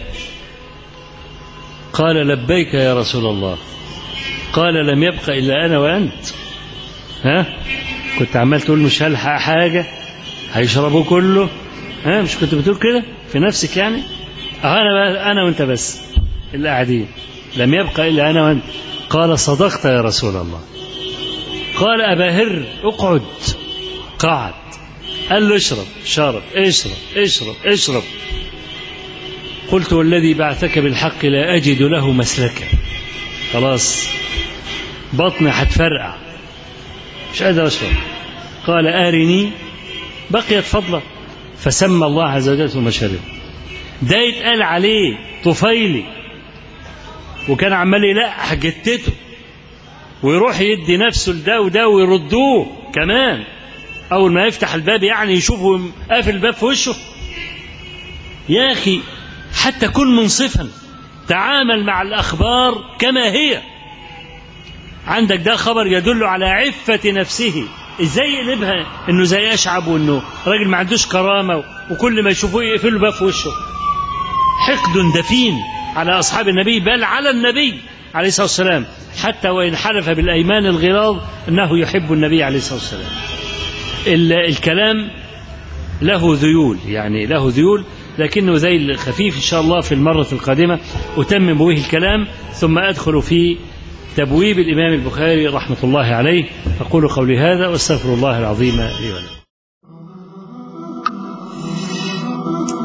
قال لبيك يا رسول الله. قال لم يبق إلا أنا وأنت. ها، كنت عمال تقول مش هلحق حاجة هيشربوا كله، ها مش كنت بتقول كده في نفسك يعني؟ أنا أنا وأنت بس اللي قاعدين، لم يبق إلا أنا وأنت. قال صدقت يا رسول الله. قال أبا هر اقعد، قعد. قال له اشرب، شرب، اشرب اشرب اشرب. قلت والذي بعثك بالحق لا أجد له مسلكا، خلاص بطني هتفرقع مش قادر أشرب. قال آرني، بقيت فضلة، فسمى الله عز وجل ثم شرب. ده يتقال عليه طفيلي، وكان عمال يلقح جتته ويروح يدي نفسه لده وده ويردوه كمان. أول ما يفتح الباب يعني يشوفه قافل الباب في وشه. يا أخي حتى كن منصفا، تعامل مع الأخبار كما هي. عندك ده خبر يدل على عفة نفسه، ازاي يقلبها انه زي اشعب وانه راجل ما عندوش كرامة وكل ما يشوفوه يقفلوا الباب في وشه. حقد دفين على أصحاب النبي، بل على النبي عليه الصلاة والسلام، حتى وإن حلف بالأيمان الغلاظ أنه يحب النبي عليه الصلاة والسلام. الكلام له ذيول، يعني له ذيول، لكنه ذيل خفيف. إن شاء الله في المرة القادمة أتمم به الكلام، ثم أدخل في تبويب الإمام البخاري رحمة الله عليه. أقول قولي هذا واستغفر الله العظيم لي ولكم.